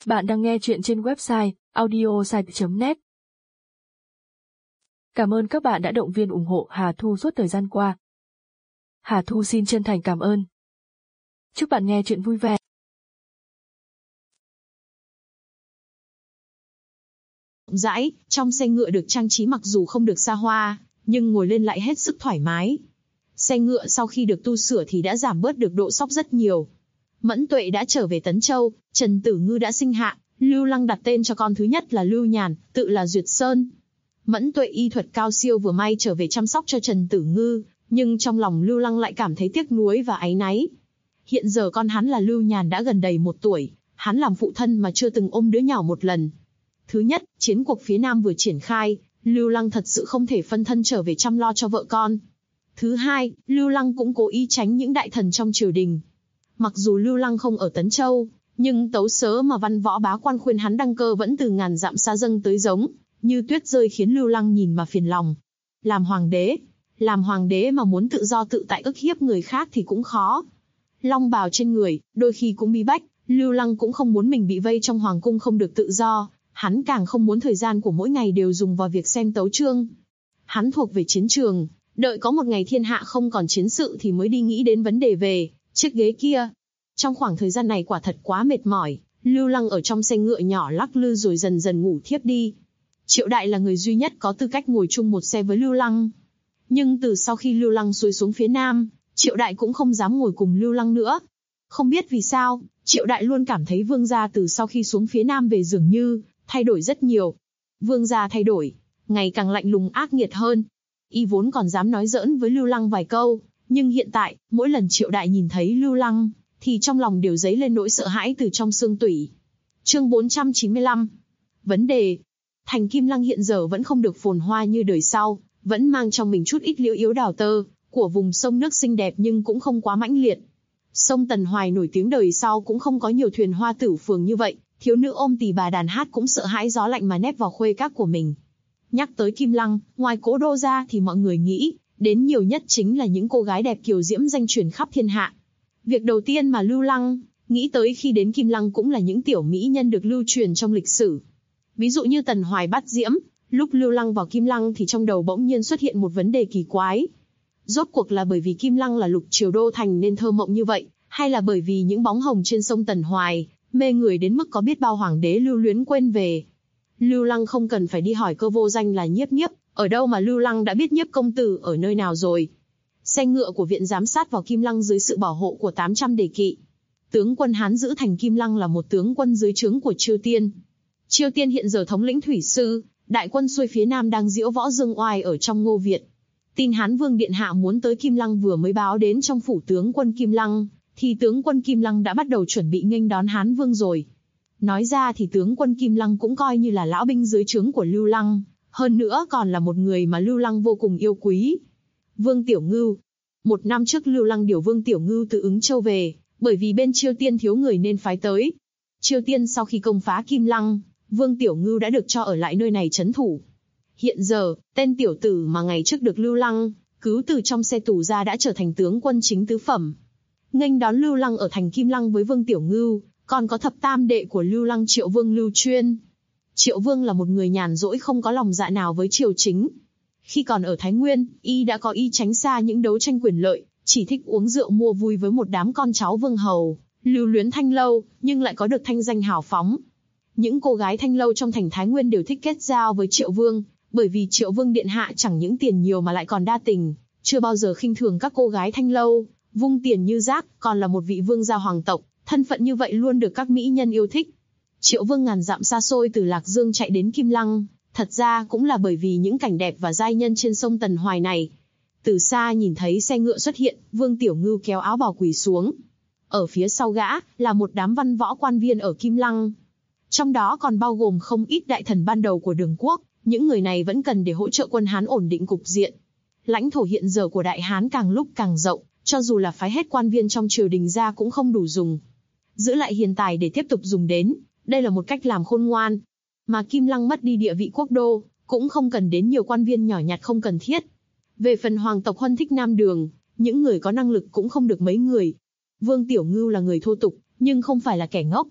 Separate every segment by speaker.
Speaker 1: Bạn đang nghe chuyện trên website audiosite.net. Cảm ơn các bạn đã động viên ủng hộ Hà Thu suốt thời gian qua. Hà Thu xin chân thành cảm ơn. Chúc bạn nghe chuyện vui vẻ.
Speaker 2: Rộng rãi, trong xe ngựa được trang trí mặc dù không được xa hoa, nhưng ngồi lên lại hết sức thoải mái. Xe ngựa sau khi được tu sửa thì đã giảm bớt được độ xóc rất nhiều. Mẫn Tuệ đã trở về Tấn Châu, Trần Tử Ngư đã sinh hạ, Lưu Lăng đặt tên cho con thứ nhất là Lưu Nhàn, tự là Duyệt Sơn. Mẫn Tuệ y thuật cao siêu vừa may trở về chăm sóc cho Trần Tử Ngư, nhưng trong lòng Lưu Lăng lại cảm thấy tiếc nuối và áy náy. Hiện giờ con hắn là Lưu Nhàn đã gần đầy 1 tuổi, hắn làm phụ thân mà chưa từng ôm đứa nhỏ một lần. Thứ nhất, chiến cuộc phía Nam vừa triển khai, Lưu Lăng thật sự không thể phân thân trở về chăm lo cho vợ con. Thứ hai, Lưu Lăng cũng cố ý tránh những đại thần trong triều đình. Mặc dù Lưu Lăng không ở Tấn Châu, nhưng tấu sớ mà văn võ bá quan khuyên hắn đăng cơ vẫn từ ngàn dặm xa dâng tới giống như tuyết rơi, khiến Lưu Lăng nhìn mà phiền lòng. Làm hoàng đế mà muốn tự do tự tại ức hiếp người khác thì cũng khó. Long bào trên người, đôi khi cũng bí bách, Lưu Lăng cũng không muốn mình bị vây trong hoàng cung không được tự do, hắn càng không muốn thời gian của mỗi ngày đều dùng vào việc xem tấu chương. Hắn thuộc về chiến trường, đợi có một ngày thiên hạ không còn chiến sự thì mới đi nghĩ đến vấn đề về chiếc ghế kia. Trong khoảng thời gian này quả thật quá mệt mỏi, Lưu Lăng ở trong xe ngựa nhỏ lắc lư rồi dần dần ngủ thiếp đi. Triệu Đại là người duy nhất có tư cách ngồi chung một xe với Lưu Lăng. Nhưng từ sau khi Lưu Lăng xuôi xuống phía Nam, Triệu Đại cũng không dám ngồi cùng Lưu Lăng nữa. Không biết vì sao, Triệu Đại luôn cảm thấy Vương gia từ sau khi xuống phía Nam về dường như thay đổi rất nhiều. Vương gia thay đổi, ngày càng lạnh lùng ác nghiệt hơn. Y vốn còn dám nói giỡn với Lưu Lăng vài câu, nhưng hiện tại, mỗi lần Triệu Đại nhìn thấy Lưu Lăng, thì trong lòng đều dấy lên nỗi sợ hãi từ trong xương tủy. Chương 495. Vấn đề. Thành Kim Lăng hiện giờ vẫn không được phồn hoa như đời sau, vẫn mang trong mình chút ít liễu yếu đào tơ của vùng sông nước xinh đẹp nhưng cũng không quá mãnh liệt. Sông Tần Hoài nổi tiếng đời sau cũng không có nhiều thuyền hoa tửu phường như vậy, thiếu nữ ôm tỳ bà đàn hát cũng sợ hãi gió lạnh mà nép vào khuê các của mình. Nhắc tới Kim Lăng, ngoài cố đô ra thì mọi người nghĩ đến nhiều nhất chính là những cô gái đẹp kiều diễm danh truyền khắp thiên hạ. Việc đầu tiên mà Lưu Lăng nghĩ tới khi đến Kim Lăng cũng là những tiểu mỹ nhân được lưu truyền trong lịch sử. Ví dụ như Tần Hoài Bát Diễm, lúc Lưu Lăng vào Kim Lăng thì trong đầu bỗng nhiên xuất hiện một vấn đề kỳ quái. Rốt cuộc là bởi vì Kim Lăng là lục triều đô thành nên thơ mộng như vậy, hay là bởi vì những bóng hồng trên sông Tần Hoài mê người đến mức có biết bao hoàng đế lưu luyến quên về. Lưu Lăng không cần phải đi hỏi cơ vô danh là Nhiếp Nhiếp, ở đâu mà Lưu Lăng đã biết Nhiếp công tử ở nơi nào rồi. Xe ngựa của viện giám sát vào Kim Lăng dưới sự bảo hộ của 800 đề kỵ. Tướng quân Hán giữ thành Kim Lăng là một tướng quân dưới trướng của Chiêu Tiên. Chiêu Tiên hiện giờ thống lĩnh thủy sư, đại quân xuôi phía Nam đang diễu võ dương oai ở trong Ngô Việt. Tin Hán Vương điện hạ muốn tới Kim Lăng vừa mới báo đến trong phủ tướng quân Kim Lăng, thì tướng quân Kim Lăng đã bắt đầu chuẩn bị nghênh đón Hán Vương rồi. Nói ra thì tướng quân Kim Lăng cũng coi như là lão binh dưới trướng của Lưu Lăng, hơn nữa còn là một người mà Lưu Lăng vô cùng yêu quý. Vương Tiểu Ngưu. 1 năm trước Lưu Lăng điều Vương Tiểu Ngưu từ Ứng Châu về, bởi vì bên Chiêu Tiên thiếu người nên phái tới. Chiêu Tiên sau khi công phá Kim Lăng, Vương Tiểu Ngưu đã được cho ở lại nơi này trấn thủ. Hiện giờ, tên tiểu tử mà ngày trước được Lưu Lăng cứu từ trong xe tù ra đã trở thành tướng quân chính tứ phẩm. Nghênh đón Lưu Lăng ở thành Kim Lăng với Vương Tiểu Ngưu, còn có thập tam đệ của Lưu Lăng Triệu Vương Lưu Chuyên. Triệu Vương là một người nhàn rỗi không có lòng dạ nào với triều chính. Khi còn ở Thái Nguyên, y đã có ý tránh xa những đấu tranh quyền lợi, chỉ thích uống rượu mua vui với một đám con cháu vương hầu, lưu luyến Thanh Lâu, nhưng lại có được thanh danh hào phóng. Những cô gái Thanh Lâu trong thành Thái Nguyên đều thích kết giao với Triệu Vương, bởi vì Triệu Vương điện hạ chẳng những tiền nhiều mà lại còn đa tình, chưa bao giờ khinh thường các cô gái Thanh Lâu, vung tiền như rác, còn là một vị vương gia hoàng tộc, thân phận như vậy luôn được các mỹ nhân yêu thích. Triệu Vương ngàn dặm xa xôi từ Lạc Dương chạy đến Kim Lăng, thật ra cũng là bởi vì những cảnh đẹp và giai nhân trên sông Tần Hoài này. Từ xa nhìn thấy xe ngựa xuất hiện, Vương Tiểu Ngưu kéo áo bào quỳ xuống. Ở phía sau gã là một đám văn võ quan viên ở Kim Lăng. Trong đó còn bao gồm không ít đại thần ban đầu của Đường Quốc, những người này vẫn cần để hỗ trợ quân Hán ổn định cục diện. Lãnh thổ hiện giờ của Đại Hán càng lúc càng rộng, cho dù là phái hết quan viên trong triều đình ra cũng không đủ dùng. Giữ lại hiền tài để tiếp tục dùng đến, đây là một cách làm khôn ngoan. Mà Kim Lăng mất đi địa vị quốc đô, cũng không cần đến nhiều quan viên nhỏ nhặt không cần thiết. Về phần hoàng tộc Huân thích Nam Đường, những người có năng lực cũng không được mấy người. Vương Tiểu Ngưu là người thô tục, nhưng không phải là kẻ ngốc.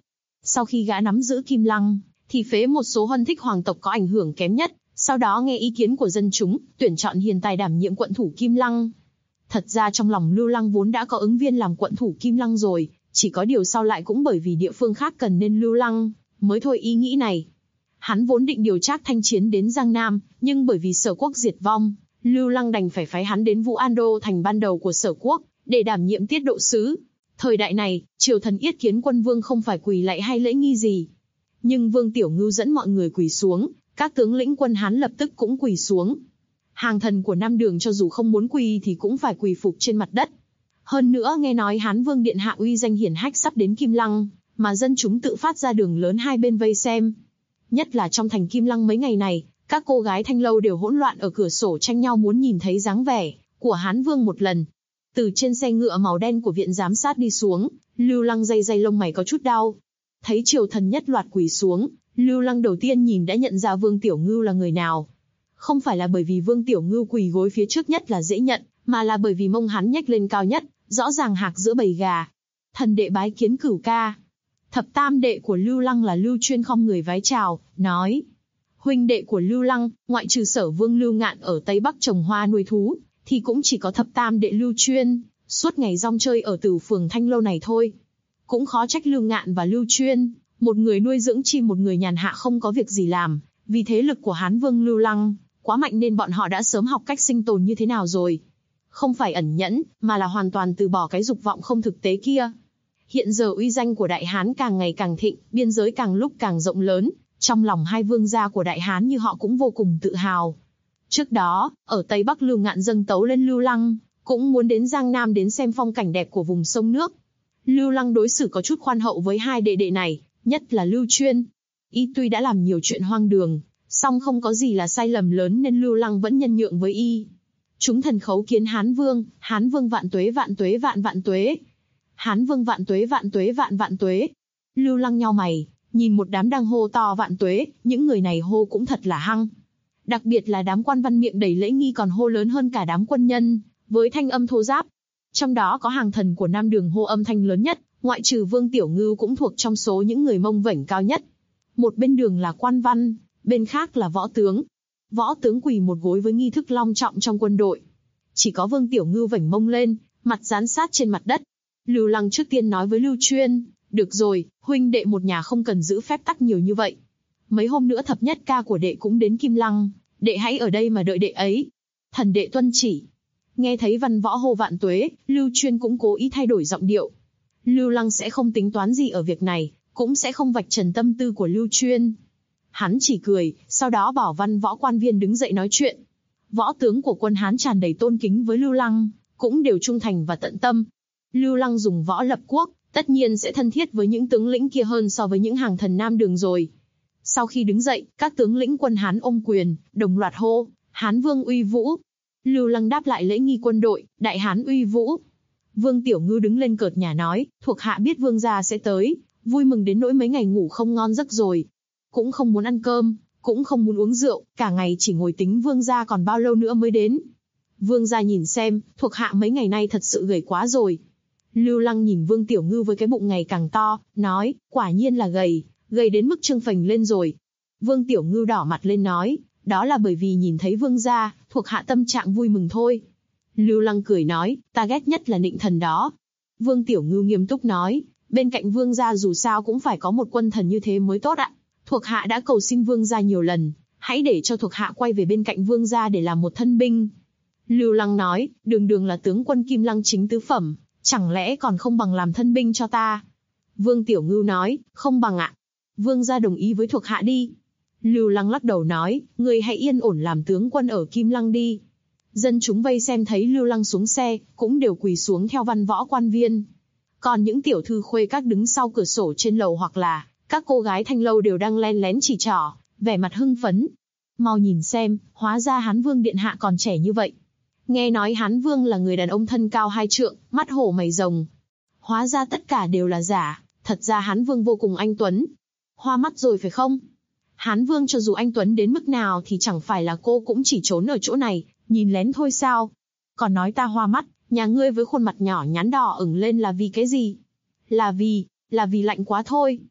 Speaker 2: Sau khi gã nắm giữ Kim Lăng, thì phế một số huân thích hoàng tộc có ảnh hưởng kém nhất, sau đó nghe ý kiến của dân chúng, tuyển chọn hiền tài đảm nhiệm quận thủ Kim Lăng. Thật ra trong lòng Lưu Lăng vốn đã có ứng viên làm quận thủ Kim Lăng rồi, chỉ có điều sau lại cũng bởi vì địa phương khác cần nên Lưu Lăng mới thôi ý nghĩ này. Hắn vốn định điều Trác Thanh Chiến đến Giang Nam, nhưng bởi vì Sở Quốc diệt vong, Lưu Lăng đành phải phái hắn đến Vũ An Đô thành ban đầu của Sở Quốc, để đảm nhiệm tiết độ sứ. Thời đại này, triều thần yết kiến quân vương không phải quỳ lạy hay lễ nghi gì. Nhưng Vương Tiểu Ngưu dẫn mọi người quỳ xuống, các tướng lĩnh quân Hán lập tức cũng quỳ xuống. Hàng thần của Nam Đường cho dù không muốn quỳ thì cũng phải quỳ phục trên mặt đất. Hơn nữa nghe nói Hán Vương Điện Hạ uy danh hiển hách sắp đến Kim Lăng, mà dân chúng tự phát ra đường lớn hai bên vây xem. Nhất là trong thành Kim Lăng mấy ngày này, các cô gái thanh lâu đều hỗn loạn ở cửa sổ tranh nhau muốn nhìn thấy dáng vẻ của Hán Vương một lần. Từ trên xe ngựa màu đen của viện giám sát đi xuống, Lưu Lăng day lông mày có chút đau. Thấy triều thần nhất loạt quỳ xuống, Lưu Lăng đầu tiên nhìn đã nhận ra Vương Tiểu Ngưu là người nào. Không phải là bởi vì Vương Tiểu Ngưu quỳ gối phía trước nhất là dễ nhận, mà là bởi vì mông hắn nhếch lên cao nhất, rõ ràng hạc giữa bầy gà. Thần đệ bái kiến cửu ca. Thập tam đệ của Lưu Lăng là Lưu Chuyên không người vái chào, nói: huynh đệ của Lưu Lăng, ngoại trừ Sở Vương Lưu Ngạn ở Tây Bắc trồng hoa nuôi thú, thì cũng chỉ có thập tam đệ Lưu Chuyên, suốt ngày rong chơi ở Tử Phường Thanh Lâu này thôi. Cũng khó trách Lưu Ngạn và Lưu Chuyên, một người nuôi dưỡng chim một người nhàn hạ không có việc gì làm, vì thế lực của Hán Vương Lưu Lăng quá mạnh nên bọn họ đã sớm học cách sinh tồn như thế nào rồi. Không phải ẩn nhẫn, mà là hoàn toàn từ bỏ cái dục vọng không thực tế kia. Hiện giờ uy danh của Đại Hán càng ngày càng thịnh, biên giới càng lúc càng rộng lớn, trong lòng hai vương gia của Đại Hán như họ cũng vô cùng tự hào. Trước đó, ở Tây Bắc Lưu Ngạn dâng tấu lên Lưu Lăng, cũng muốn đến Giang Nam đến xem phong cảnh đẹp của vùng sông nước. Lưu Lăng đối xử có chút khoan hậu với hai đệ đệ này, nhất là Lưu Chuyên. Y tuy đã làm nhiều chuyện hoang đường, song không có gì là sai lầm lớn nên Lưu Lăng vẫn nhân nhượng với y. Chúng thần khấu kiến Hán Vương vạn tuế vạn tuế vạn vạn tuế. Hán Vương vạn tuế vạn tuế vạn vạn tuế. Lưu Lăng nhau mày, nhìn một đám đang hô to vạn tuế, những người này hô cũng thật là hăng. Đặc biệt là đám quan văn miệng đầy lễ nghi còn hô lớn hơn cả đám quân nhân, với thanh âm thô ráp. Trong đó có hàng thần của Nam Đường hô âm thanh lớn nhất, ngoại trừ Vương Tiểu Ngưu cũng thuộc trong số những người Mông vểnh cao nhất. Một bên đường là quan văn, bên khác là võ tướng. Võ tướng quỳ một gối với nghi thức long trọng trong quân đội. Chỉ có Vương Tiểu Ngưu vểnh mông lên, mặt dán sát trên mặt đất. Lưu Lăng trước tiên nói với Lưu Chuyên: được rồi, huynh đệ một nhà không cần giữ phép tắc nhiều như vậy. Mấy hôm nữa thập nhất ca của đệ cũng đến Kim Lăng, đệ hãy ở đây mà đợi đệ ấy. Thần đệ tuân chỉ. Nghe thấy văn võ hô vạn tuế, Lưu Chuyên cũng cố ý thay đổi giọng điệu. Lưu Lăng sẽ không tính toán gì ở việc này, cũng sẽ không vạch trần tâm tư của Lưu Chuyên. Hắn chỉ cười, sau đó bảo văn võ quan viên đứng dậy nói chuyện. Võ tướng của quân Hán tràn đầy tôn kính với Lưu Lăng, cũng đều trung thành và tận tâm. Lưu Lăng dùng võ lập quốc, tất nhiên sẽ thân thiết với những tướng lĩnh kia hơn so với những hàng thần Nam Đường rồi. Sau khi đứng dậy, các tướng lĩnh quân Hán ôm quyền, đồng loạt hô: Hán Vương uy vũ. Lưu Lăng đáp lại lễ nghi quân đội: Đại Hán uy vũ. Vương Tiểu Ngưu đứng lên cợt nhả nói: thuộc hạ biết vương gia sẽ tới, vui mừng đến nỗi mấy ngày ngủ không ngon giấc rồi. Cũng không muốn ăn cơm, cũng không muốn uống rượu, cả ngày chỉ ngồi tính vương gia còn bao lâu nữa mới đến. Vương gia nhìn xem, thuộc hạ mấy ngày nay thật sự gầy quá rồi. Lưu Lăng nhìn Vương Tiểu Ngưu với cái bụng ngày càng to, nói: quả nhiên là gầy đến mức trương phình lên rồi. Vương Tiểu Ngưu đỏ mặt lên nói: đó là bởi vì nhìn thấy vương gia, thuộc hạ tâm trạng vui mừng thôi. Lưu Lăng cười nói: ta ghét nhất là nịnh thần đó. Vương Tiểu Ngưu nghiêm túc nói: bên cạnh vương gia dù sao cũng phải có một quân thần như thế mới tốt ạ. Thuộc hạ đã cầu xin vương gia nhiều lần, hãy để cho thuộc hạ quay về bên cạnh vương gia để làm một thân binh. Lưu Lăng nói: đường đường là tướng quân Kim Lăng chính tứ phẩm, chẳng lẽ còn không bằng làm thân binh cho ta? Vương Tiểu Ngưu nói: không bằng ạ. Vương gia đồng ý với thuộc hạ đi. Lưu Lăng lắc đầu nói: người hãy yên ổn làm tướng quân ở Kim Lăng đi. Dân chúng vây xem thấy Lưu Lăng xuống xe, cũng đều quỳ xuống theo văn võ quan viên. Còn những tiểu thư khuê các đứng sau cửa sổ trên lầu hoặc là các cô gái thanh lâu đều đang len lén chỉ trỏ, vẻ mặt hưng phấn. Mau nhìn xem, hóa ra Hán Vương điện hạ còn trẻ như vậy. Nghe nói Hán Vương là người đàn ông thân cao 2 trượng, mắt hổ mày rồng. Hóa ra tất cả đều là giả, thật ra Hán Vương vô cùng anh tuấn. Hoa mắt rồi phải không? Hán Vương cho dù anh tuấn đến mức nào thì chẳng phải là cô cũng chỉ trốn ở chỗ này, nhìn lén thôi sao? Còn nói ta hoa mắt, nhà ngươi với khuôn mặt nhỏ nhắn đỏ ửng lên là vì cái gì? Là vì lạnh quá thôi.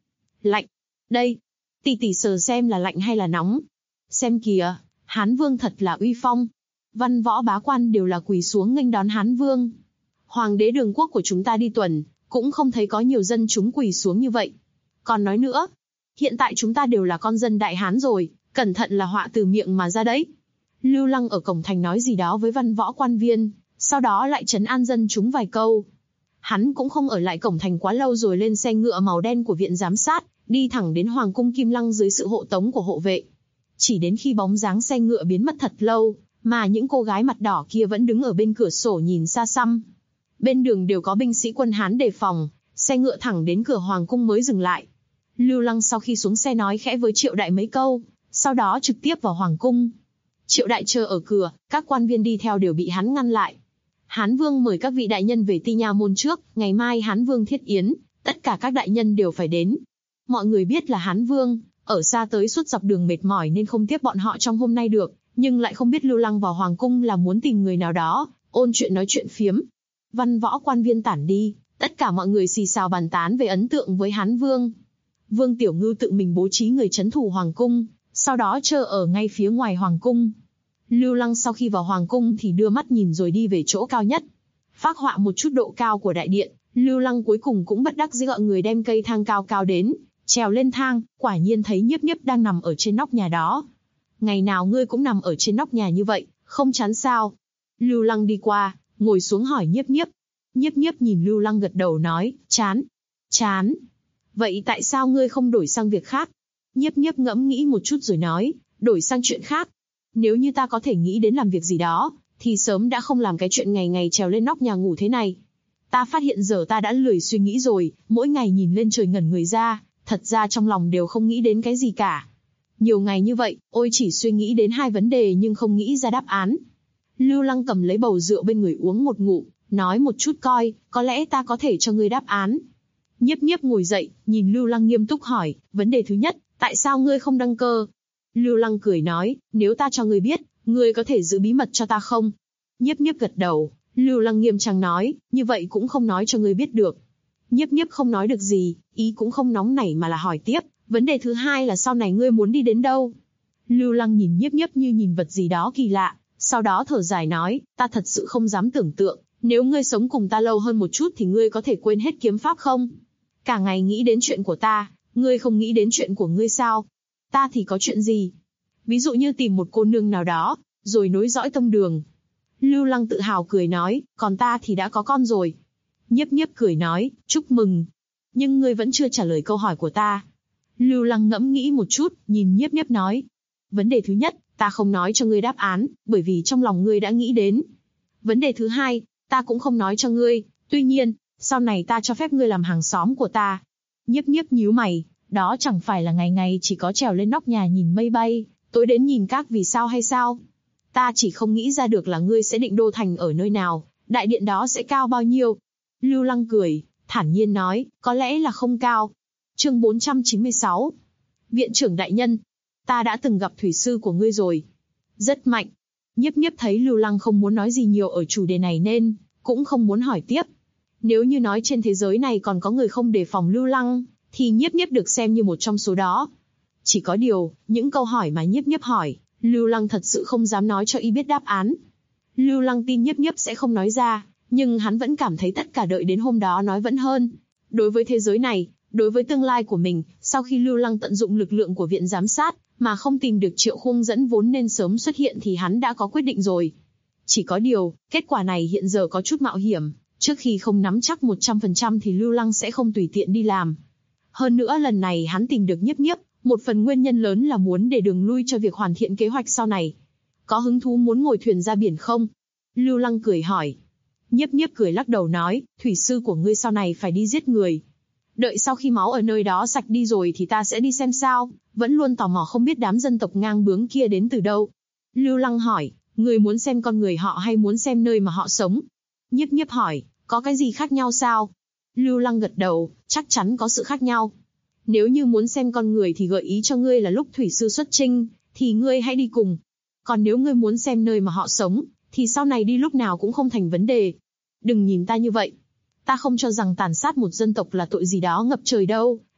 Speaker 2: Lạnh. Đây. Tỷ tỷ sờ xem là lạnh hay là nóng. Xem kìa, Hán Vương thật là uy phong. Văn võ bá quan đều là quỳ xuống nghênh đón Hán Vương. Hoàng đế Đường quốc của chúng ta đi tuần, cũng không thấy có nhiều dân chúng quỳ xuống như vậy. Còn nói nữa, hiện tại chúng ta đều là con dân Đại Hán rồi, cẩn thận là họa từ miệng mà ra đấy. Lưu Lăng ở cổng thành nói gì đó với văn võ quan viên, sau đó lại trấn an dân chúng vài câu. Hắn cũng không ở lại cổng thành quá lâu rồi lên xe ngựa màu đen của viện giám sát, đi thẳng đến Hoàng cung Kim Lăng dưới sự hộ tống của hộ vệ. Chỉ đến khi bóng dáng xe ngựa biến mất thật lâu, mà những cô gái mặt đỏ kia vẫn đứng ở bên cửa sổ nhìn xa xăm. Bên đường đều có binh sĩ quân Hán đề phòng, xe ngựa thẳng đến cửa Hoàng cung mới dừng lại. Lưu Lăng sau khi xuống xe nói khẽ với Triệu Đại mấy câu, sau đó trực tiếp vào Hoàng cung. Triệu Đại chờ ở cửa, các quan viên đi theo đều bị hắn ngăn lại. Hán Vương mời các vị đại nhân về Ti Nha môn trước, ngày mai Hán Vương thiết yến, tất cả các đại nhân đều phải đến. Mọi người biết là Hán Vương, ở xa tới suốt dọc đường mệt mỏi nên không tiếp bọn họ trong hôm nay được, nhưng lại không biết Lưu Lăng vào Hoàng cung là muốn tìm người nào đó, ôn chuyện nói chuyện phiếm. Văn võ quan viên tản đi, tất cả mọi người xì xào bàn tán về ấn tượng với Hán Vương. Vương Tiểu Ngưu tự mình bố trí người trấn thủ Hoàng cung, sau đó chờ ở ngay phía ngoài Hoàng cung. Lưu Lăng sau khi vào Hoàng cung thì đưa mắt nhìn rồi đi về chỗ cao nhất. Phác họa một chút độ cao của đại điện, Lưu Lăng cuối cùng cũng bất đắc dĩ gọi người đem cây thang cao cao đến, trèo lên thang, quả nhiên thấy Nhiếp Nhiếp đang nằm ở trên nóc nhà đó. Ngày nào ngươi cũng nằm ở trên nóc nhà như vậy, không chán sao? Lưu Lăng đi qua, ngồi xuống hỏi Nhiếp Nhiếp. Nhiếp Nhiếp nhìn Lưu Lăng gật đầu nói, chán. Chán. Vậy tại sao ngươi không đổi sang việc khác? Nhiếp Nhiếp ngẫm nghĩ một chút rồi nói, đổi sang chuyện khác. Nếu như ta có thể nghĩ đến làm việc gì đó, thì sớm đã không làm cái chuyện ngày ngày trèo lên nóc nhà ngủ thế này. Ta phát hiện giờ ta đã lười suy nghĩ rồi, mỗi ngày nhìn lên trời ngẩn người ra, thật ra trong lòng đều không nghĩ đến cái gì cả. Nhiều ngày như vậy, ôi chỉ suy nghĩ đến hai vấn đề nhưng không nghĩ ra đáp án. Lưu Lăng cầm lấy bầu rượu bên người uống một ngụm, nói một chút coi, có lẽ ta có thể cho ngươi đáp án. Nhiếp Nhiếp ngồi dậy, nhìn Lưu Lăng nghiêm túc hỏi, vấn đề thứ nhất, tại sao ngươi không đăng cơ? Lưu Lăng cười nói, nếu ta cho ngươi biết, ngươi có thể giữ bí mật cho ta không? Nhiếp Nhiếp gật đầu, Lưu Lăng nghiêm trang nói, như vậy cũng không nói cho ngươi biết được. Nhiếp Nhiếp không nói được gì, ý cũng không nóng nảy mà là hỏi tiếp, vấn đề thứ hai là sau này ngươi muốn đi đến đâu? Lưu Lăng nhìn Nhiếp Nhiếp như nhìn vật gì đó kỳ lạ, sau đó thở dài nói, ta thật sự không dám tưởng tượng, nếu ngươi sống cùng ta lâu hơn một chút thì ngươi có thể quên hết kiếm pháp không? Cả ngày nghĩ đến chuyện của ta, ngươi không nghĩ đến chuyện của ngươi sao? Ta thì có chuyện gì? Ví dụ như tìm một cô nương nào đó, rồi nối dõi tông đường. Lưu Lăng tự hào cười nói, còn ta thì đã có con rồi. Nhiếp Nhiếp cười nói, chúc mừng. Nhưng ngươi vẫn chưa trả lời câu hỏi của ta. Lưu Lăng ngẫm nghĩ một chút, nhìn Nhiếp Nhiếp nói. Vấn đề thứ nhất, ta không nói cho ngươi đáp án, bởi vì trong lòng ngươi đã nghĩ đến. Vấn đề thứ hai, ta cũng không nói cho ngươi, tuy nhiên, sau này ta cho phép ngươi làm hàng xóm của ta. Nhiếp Nhiếp nhíu mày, đó chẳng phải là ngày ngày chỉ có trèo lên nóc nhà nhìn mây bay, tối đến nhìn các vì sao hay sao? Ta chỉ không nghĩ ra được là ngươi sẽ định đô thành ở nơi nào, đại điện đó sẽ cao bao nhiêu? Lưu Lăng cười, thản nhiên nói, có lẽ là không cao. Chương 496. Viện trưởng đại nhân, ta đã từng gặp thủy sư của ngươi rồi. Rất mạnh. Nhiếp Nhiếp thấy Lưu Lăng không muốn nói gì nhiều ở chủ đề này nên cũng không muốn hỏi tiếp. Nếu như nói trên thế giới này còn có người không đề phòng Lưu Lăng, thì Nhiếp Nhiếp được xem như một trong số đó. Chỉ có điều, những câu hỏi mà Nhiếp Nhiếp hỏi, Lưu Lăng thật sự không dám nói cho y biết đáp án. Lưu Lăng tin Nhiếp Nhiếp sẽ không nói ra, nhưng hắn vẫn cảm thấy tất cả đợi đến hôm đó nói vẫn hơn. Đối với thế giới này, đối với tương lai của mình, sau khi Lưu Lăng tận dụng lực lượng của viện giám sát, mà không tìm được Triệu Khung dẫn vốn nên sớm xuất hiện thì hắn đã có quyết định rồi. Chỉ có điều, kết quả này hiện giờ có chút mạo hiểm, trước khi không nắm chắc 100% thì Lưu Lăng sẽ không tùy tiện đi làm. Hơn nữa lần này hắn tìm được Nhiếp Nhiếp, một phần nguyên nhân lớn là muốn để đường lui cho việc hoàn thiện kế hoạch sau này. Có hứng thú muốn ngồi thuyền ra biển không? Lưu Lăng cười hỏi. Nhiếp Nhiếp cười lắc đầu nói, thủy sư của ngươi sau này phải đi giết người. Đợi sau khi máu ở nơi đó sạch đi rồi thì ta sẽ đi xem sao, vẫn luôn tò mò không biết đám dân tộc ngang bướng kia đến từ đâu. Lưu Lăng hỏi, ngươi muốn xem con người họ hay muốn xem nơi mà họ sống? Nhiếp Nhiếp hỏi, có cái gì khác nhau sao? Lưu Lăng gật đầu, chắc chắn có sự khác nhau. Nếu như muốn xem con người thì gợi ý cho ngươi là lúc thủy sư xuất chinh, thì ngươi hãy đi cùng. Còn nếu ngươi muốn xem nơi mà họ sống, thì sau này đi lúc nào cũng không thành vấn đề. Đừng nhìn ta như vậy. Ta không cho rằng tàn sát một dân tộc là tội gì đó ngập trời đâu,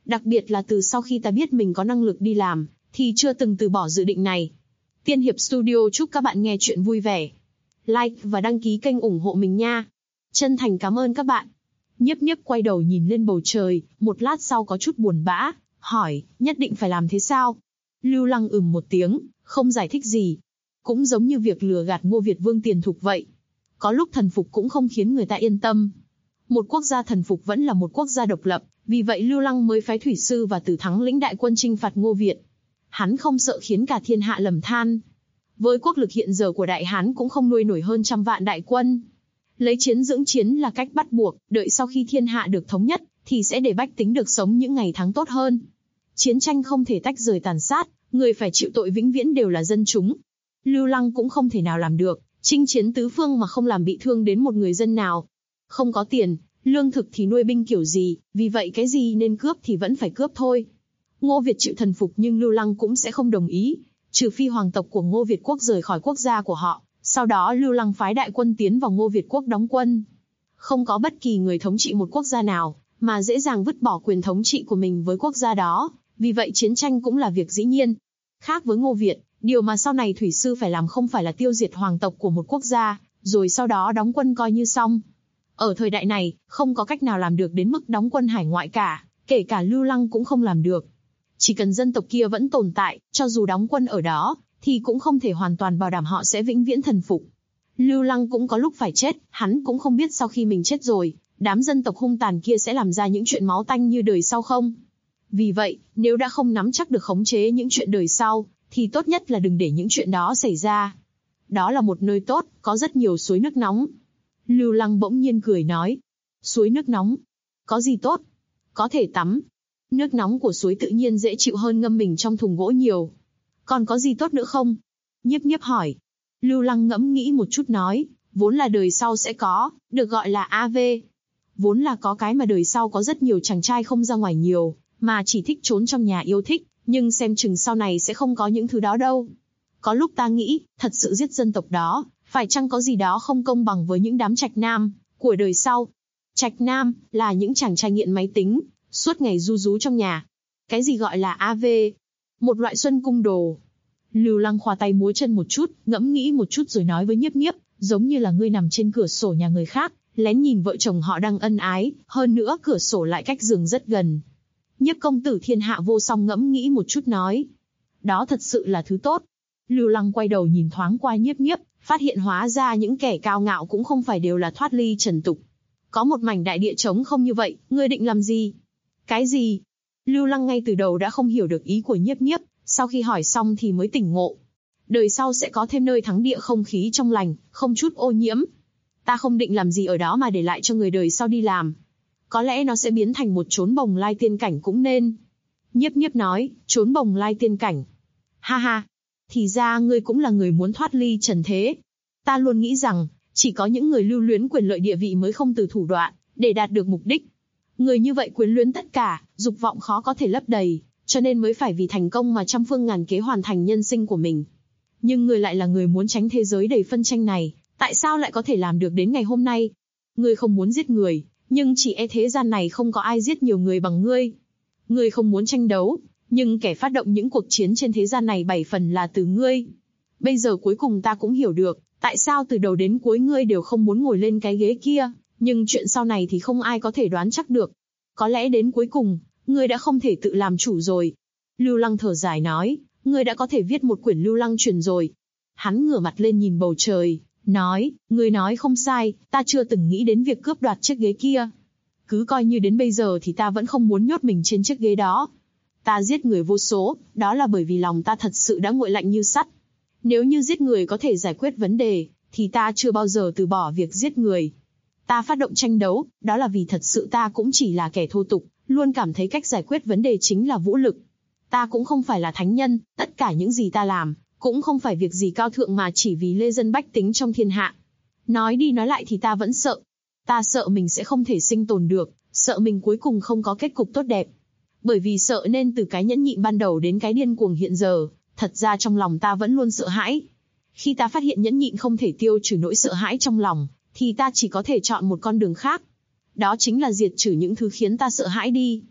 Speaker 2: Đặc biệt là từ sau khi ta biết mình có năng lực đi làm, thì chưa từng từ bỏ dự định này. Tiên Hiệp Studio chúc các bạn nghe chuyện vui vẻ. Like và đăng ký kênh ủng hộ mình nha. Chân thành cảm ơn các bạn. Nhiếp Nhiếp quay đầu nhìn lên bầu trời, một lát sau có chút buồn bã, hỏi, nhất định phải làm thế sao? Lưu Lăng một tiếng, không giải thích gì. Cũng giống như việc lừa gạt Ngô Việt Vương tiền thục vậy. Có lúc thần phục cũng không khiến người ta yên tâm. Một quốc gia thần phục vẫn là một quốc gia độc lập, vì vậy Lưu Lăng mới phái thủy sư và Tử Thắng lĩnh đại quân chinh phạt Ngô Việt. Hắn không sợ khiến cả thiên hạ lầm than. Với quốc lực hiện giờ của Đại Hán cũng không nuôi nổi hơn 100 vạn đại quân. Lấy chiến dưỡng chiến là cách bắt buộc, đợi sau khi thiên hạ được thống nhất, thì sẽ để bách tính được sống những ngày tháng tốt hơn. Chiến tranh không thể tách rời tàn sát, người phải chịu tội vĩnh viễn đều là dân chúng. Lưu Lăng cũng không thể nào làm được, chinh chiến tứ phương mà không làm bị thương đến một người dân nào. Không có tiền, lương thực thì nuôi binh kiểu gì, vì vậy cái gì nên cướp thì vẫn phải cướp thôi. Ngô Việt chịu thần phục nhưng Lưu Lăng cũng sẽ không đồng ý, trừ phi hoàng tộc của Ngô Việt quốc rời khỏi quốc gia của họ. Sau đó Lưu Lăng phái đại quân tiến vào Ngô Việt quốc đóng quân. Không có bất kỳ người thống trị một quốc gia nào, mà dễ dàng vứt bỏ quyền thống trị của mình với quốc gia đó, vì vậy chiến tranh cũng là việc dĩ nhiên. Khác với Ngô Việt, điều mà sau này thủy sư phải làm không phải là tiêu diệt hoàng tộc của một quốc gia, rồi sau đó đóng quân coi như xong. Ở thời đại này, không có cách nào làm được đến mức đóng quân hải ngoại cả, kể cả Lưu Lăng cũng không làm được. Chỉ cần dân tộc kia vẫn tồn tại, cho dù đóng quân ở đó, thì cũng không thể hoàn toàn bảo đảm họ sẽ vĩnh viễn thần phục. Lưu Lăng cũng có lúc phải chết, hắn cũng không biết sau khi mình chết rồi, đám dân tộc hung tàn kia sẽ làm ra những chuyện máu tanh như đời sau không. Vì vậy, nếu đã không nắm chắc được khống chế những chuyện đời sau, thì tốt nhất là đừng để những chuyện đó xảy ra. Đó là một nơi tốt, có rất nhiều suối nước nóng. Lưu Lăng bỗng nhiên cười nói. Suối nước nóng? Có gì tốt? Có thể tắm. Nước nóng của suối tự nhiên dễ chịu hơn ngâm mình trong thùng gỗ nhiều. Còn có gì tốt nữa không? Nhiếp Nhiếp hỏi. Lưu Lăng ngẫm nghĩ một chút nói, vốn là đời sau sẽ có, được gọi là AV. Vốn là có cái mà đời sau có rất nhiều chàng trai không ra ngoài nhiều, mà chỉ thích trốn trong nhà yêu thích, nhưng xem chừng sau này sẽ không có những thứ đó đâu. Có lúc ta nghĩ, thật sự giết dân tộc đó, phải chăng có gì đó không công bằng với những đám trạch nam của đời sau. Trạch nam là những chàng trai nghiện máy tính, suốt ngày ru rú trong nhà. Cái gì gọi là AV? Một loại xuân cung đồ. Lưu Lăng khoa tay múa chân một chút, ngẫm nghĩ một chút rồi nói với Nhiếp Nhiếp, giống như là ngươi nằm trên cửa sổ nhà người khác, lén nhìn vợ chồng họ đang ân ái, hơn nữa cửa sổ lại cách giường rất gần. Nhiếp công tử thiên hạ vô song ngẫm nghĩ một chút nói. Đó thật sự là thứ tốt. Lưu Lăng quay đầu nhìn thoáng qua Nhiếp Nhiếp, phát hiện hóa ra những kẻ cao ngạo cũng không phải đều là thoát ly trần tục. Có một mảnh đại địa trống không như vậy, ngươi định làm gì? Cái gì? Lưu Lăng ngay từ đầu đã không hiểu được ý của Nhiếp Nhiếp, sau khi hỏi xong thì mới tỉnh ngộ. Đời sau sẽ có thêm nơi thắng địa không khí trong lành, không chút ô nhiễm. Ta không định làm gì ở đó mà để lại cho người đời sau đi làm. Có lẽ nó sẽ biến thành một chốn bồng lai tiên cảnh cũng nên. Nhiếp Nhiếp nói, chốn bồng lai tiên cảnh. Ha ha, thì ra ngươi cũng là người muốn thoát ly trần thế. Ta luôn nghĩ rằng, chỉ có những người lưu luyến quyền lợi địa vị mới không từ thủ đoạn, để đạt được mục đích. Người như vậy quyến luyến tất cả, dục vọng khó có thể lấp đầy, cho nên mới phải vì thành công mà trăm phương ngàn kế hoàn thành nhân sinh của mình. Nhưng ngươi lại là người muốn tránh thế giới đầy phân tranh này, tại sao lại có thể làm được đến ngày hôm nay? Ngươi không muốn giết người, nhưng chỉ e thế gian này không có ai giết nhiều người bằng ngươi. Ngươi không muốn tranh đấu, nhưng kẻ phát động những cuộc chiến trên thế gian này 7 phần là từ ngươi. Bây giờ cuối cùng ta cũng hiểu được, tại sao từ đầu đến cuối ngươi đều không muốn ngồi lên cái ghế kia, nhưng chuyện sau này thì không ai có thể đoán chắc được. Có lẽ đến cuối cùng, ngươi đã không thể tự làm chủ rồi. Lưu Lăng thở dài nói, ngươi đã có thể viết một quyển Lưu Lăng truyền rồi. Hắn ngửa mặt lên nhìn bầu trời, nói, ngươi nói không sai, ta chưa từng nghĩ đến việc cướp đoạt chiếc ghế kia. Cứ coi như đến bây giờ thì ta vẫn không muốn nhốt mình trên chiếc ghế đó. Ta giết người vô số, đó là bởi vì lòng ta thật sự đã nguội lạnh như sắt. Nếu như giết người có thể giải quyết vấn đề, thì ta chưa bao giờ từ bỏ việc giết người. Ta phát động tranh đấu, đó là vì thật sự ta cũng chỉ là kẻ thô tục, luôn cảm thấy cách giải quyết vấn đề chính là vũ lực. Ta cũng không phải là thánh nhân, tất cả những gì ta làm, cũng không phải việc gì cao thượng mà chỉ vì lê dân bách tính trong thiên hạ. Nói đi nói lại thì ta vẫn sợ. Ta sợ mình sẽ không thể sinh tồn được, sợ mình cuối cùng không có kết cục tốt đẹp. Bởi vì sợ nên từ cái nhẫn nhịn ban đầu đến cái điên cuồng hiện giờ, thật ra trong lòng ta vẫn luôn sợ hãi. Khi ta phát hiện nhẫn nhịn không thể tiêu trừ nỗi sợ hãi trong lòng, thì ta chỉ có thể chọn một con đường khác. Đó chính là diệt trừ những thứ khiến ta sợ hãi đi.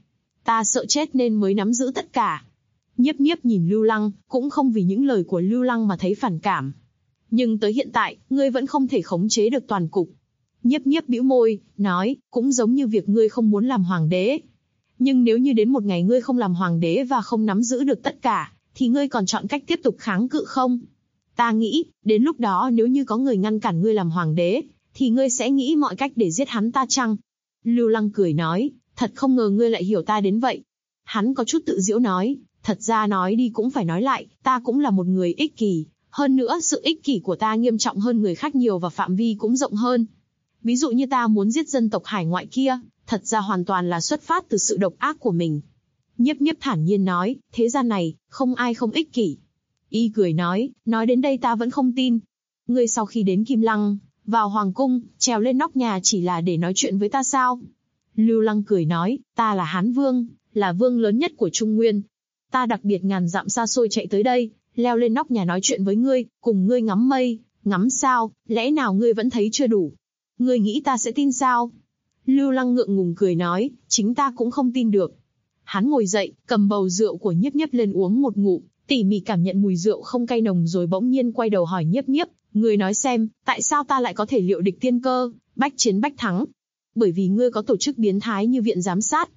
Speaker 2: Ta sợ chết nên mới nắm giữ tất cả. Nhiếp Nhiếp nhìn Lưu Lăng, cũng không vì những lời của Lưu Lăng mà thấy phản cảm. Nhưng tới hiện tại, ngươi vẫn không thể khống chế được toàn cục. Nhiếp Nhiếp bĩu môi, nói, cũng giống như việc ngươi không muốn làm hoàng đế. Nhưng nếu như đến một ngày ngươi không làm hoàng đế và không nắm giữ được tất cả, thì ngươi còn chọn cách tiếp tục kháng cự không? Ta nghĩ, đến lúc đó nếu như có người ngăn cản ngươi làm hoàng đế, thì ngươi sẽ nghĩ mọi cách để giết hắn ta chăng? Lưu Lăng cười nói, thật không ngờ ngươi lại hiểu ta đến vậy. Hắn có chút tự giễu nói, thật ra nói đi cũng phải nói lại, ta cũng là một người ích kỷ. Hơn nữa sự ích kỷ của ta nghiêm trọng hơn người khác nhiều và phạm vi cũng rộng hơn. Ví dụ như ta muốn giết dân tộc hải ngoại kia, thật ra hoàn toàn là xuất phát từ sự độc ác của mình. Nhiếp Nhiếp thản nhiên nói, thế gian này, không ai không ích kỷ. Y cười nói đến đây ta vẫn không tin. Ngươi sau khi đến Kim Lăng, vào hoàng cung, trèo lên nóc nhà chỉ là để nói chuyện với ta sao? Lưu Lăng cười nói, ta là Hán Vương, là vương lớn nhất của Trung Nguyên. Ta đặc biệt ngàn dặm xa xôi chạy tới đây, leo lên nóc nhà nói chuyện với ngươi, cùng ngươi ngắm mây, ngắm sao, lẽ nào ngươi vẫn thấy chưa đủ? Ngươi nghĩ ta sẽ tin sao? Lưu Lăng ngượng ngùng cười nói, chính ta cũng không tin được. Hắn ngồi dậy, cầm bầu rượu của Nhiếp Nhiếp lên uống một ngụm, tỉ mỉ cảm nhận mùi rượu không cay nồng rồi bỗng nhiên quay đầu hỏi Nhiếp Nhiếp, ngươi nói xem, tại sao ta lại có thể liệu địch tiên cơ, bách chiến bách thắng? Bởi vì ngươi có tổ chức biến thái như viện giám sát.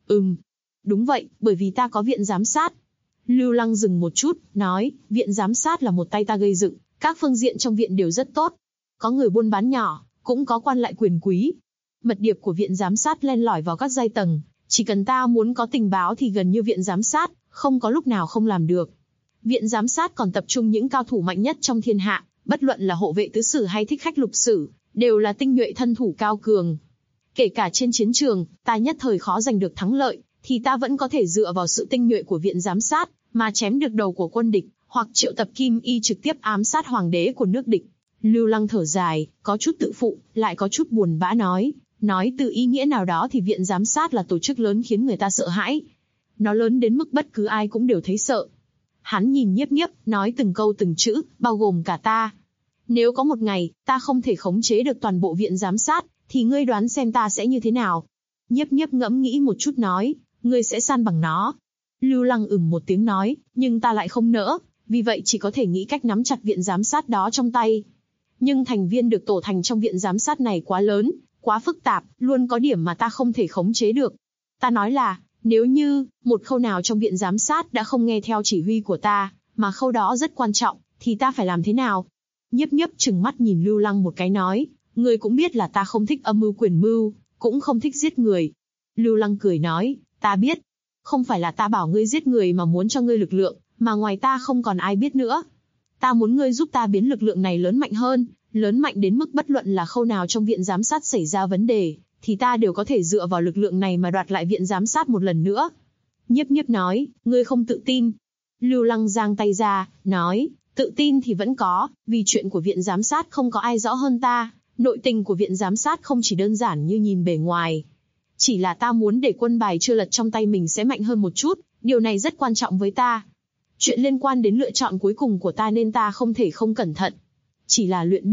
Speaker 2: Đúng vậy, bởi vì ta có viện giám sát. Lưu Lăng dừng một chút, nói, viện giám sát là một tay ta gây dựng, các phương diện trong viện đều rất tốt. Có người buôn bán nhỏ, cũng có quan lại quyền quý. Mật điệp của viện giám sát len lỏi vào các giai tầng, chỉ cần ta muốn có tình báo thì gần như viện giám sát, không có lúc nào không làm được. Viện giám sát còn tập trung những cao thủ mạnh nhất trong thiên hạ, bất luận là hộ vệ tứ sử hay thích khách lục sử, đều là tinh nhuệ thân thủ cao cường. Kể cả trên chiến trường, ta nhất thời khó giành được thắng lợi, thì ta vẫn có thể dựa vào sự tinh nhuệ của viện giám sát, mà chém được đầu của quân địch, hoặc triệu tập Kim Y trực tiếp ám sát hoàng đế của nước địch. Lưu Lăng thở dài, có chút tự phụ, lại có chút buồn bã nói từ ý nghĩa nào đó thì viện giám sát là tổ chức lớn khiến người ta sợ hãi. Nó lớn đến mức bất cứ ai cũng đều thấy sợ. Hắn nhìn Nhiếp Nhiếp, nói từng câu từng chữ, bao gồm cả ta. Nếu có một ngày, ta không thể khống chế được toàn bộ viện giám sát, thì ngươi đoán xem ta sẽ như thế nào? Nhiếp Nhiếp ngẫm nghĩ một chút nói, ngươi sẽ san bằng nó. Lưu Lăng một tiếng nói, nhưng ta lại không nỡ, vì vậy chỉ có thể nghĩ cách nắm chặt viện giám sát đó trong tay. Nhưng thành viên được tổ thành trong viện giám sát này quá lớn, quá phức tạp, luôn có điểm mà ta không thể khống chế được. Ta nói là, nếu như một khâu nào trong viện giám sát đã không nghe theo chỉ huy của ta, mà khâu đó rất quan trọng, thì ta phải làm thế nào? Nhiếp Nhiếp trừng mắt nhìn Lưu Lăng một cái nói, ngươi cũng biết là ta không thích âm mưu quyền mưu, cũng không thích giết người. Lưu Lăng cười nói, ta biết, không phải là ta bảo ngươi giết người mà muốn cho ngươi lực lượng, mà ngoài ta không còn ai biết nữa. Ta muốn ngươi giúp ta biến lực lượng này lớn mạnh hơn, lớn mạnh đến mức bất luận là khâu nào trong viện giám sát xảy ra vấn đề, thì ta đều có thể dựa vào lực lượng này mà đoạt lại viện giám sát một lần nữa. Nhiếp Nhiếp nói, ngươi không tự tin. Lưu Lăng giang tay ra, nói, tự tin thì vẫn có, vì chuyện của viện giám sát không có ai rõ hơn ta, nội tình của viện giám sát không chỉ đơn giản như nhìn bề ngoài. Chỉ là ta muốn để quân bài chưa lật trong tay mình sẽ mạnh hơn một chút, điều này rất quan trọng với ta. Chuyện liên quan đến lựa chọn cuối cùng của ta nên ta không thể không cẩn thận. Chỉ là luyện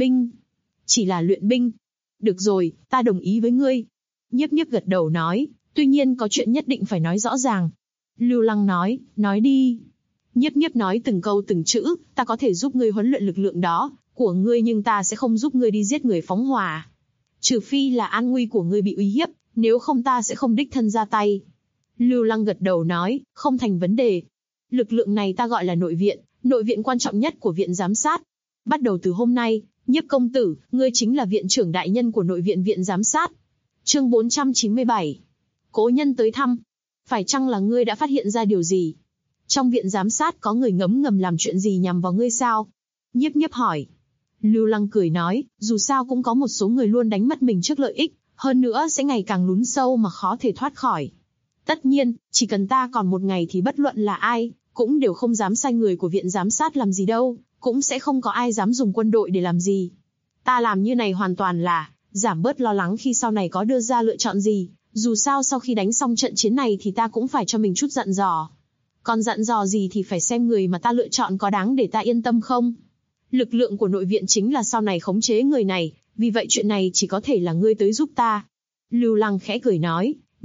Speaker 2: binh. Được rồi, ta đồng ý với ngươi. Nhiếp Nhiếp gật đầu nói, tuy nhiên có chuyện nhất định phải nói rõ ràng. Lưu Lăng nói đi. Nhiếp Nhiếp nói từng câu từng chữ, ta có thể giúp ngươi huấn luyện lực lượng đó của ngươi, nhưng ta sẽ không giúp ngươi đi giết người phóng hỏa. Trừ phi là an nguy của ngươi bị uy hiếp, nếu không ta sẽ không đích thân ra tay. Lưu Lăng gật đầu nói, không thành vấn đề. Lực lượng này ta gọi là nội viện quan trọng nhất của viện giám sát. Bắt đầu từ hôm nay, Nhiếp công tử, ngươi chính là viện trưởng đại nhân của nội viện giám sát. Chương 497. Cố nhân tới thăm. Phải chăng là ngươi đã phát hiện ra điều gì? Trong viện giám sát có người ngấm ngầm làm chuyện gì nhằm vào ngươi sao? Nhiếp Nhiếp hỏi. Lưu Lăng cười nói, dù sao cũng có một số người luôn đánh mất mình trước lợi ích, hơn nữa sẽ ngày càng lún sâu mà khó thể thoát khỏi. Tất nhiên, chỉ cần ta còn một ngày thì bất luận là ai, cũng đều không dám sai người của viện giám sát làm gì đâu, cũng sẽ không có ai dám dùng quân đội để làm gì. Ta làm như này hoàn toàn là giảm bớt lo lắng khi sau này có đưa ra lựa chọn gì, dù sao sau khi đánh xong trận chiến này thì ta cũng phải cho mình chút dặn dò. Còn dặn dò gì thì phải xem người mà ta lựa chọn có đáng để ta yên tâm không. Lực lượng của nội viện chính là sau này khống chế người này, vì vậy chuyện này chỉ có thể là ngươi tới giúp ta. Lưu Lăng khẽ cười nói,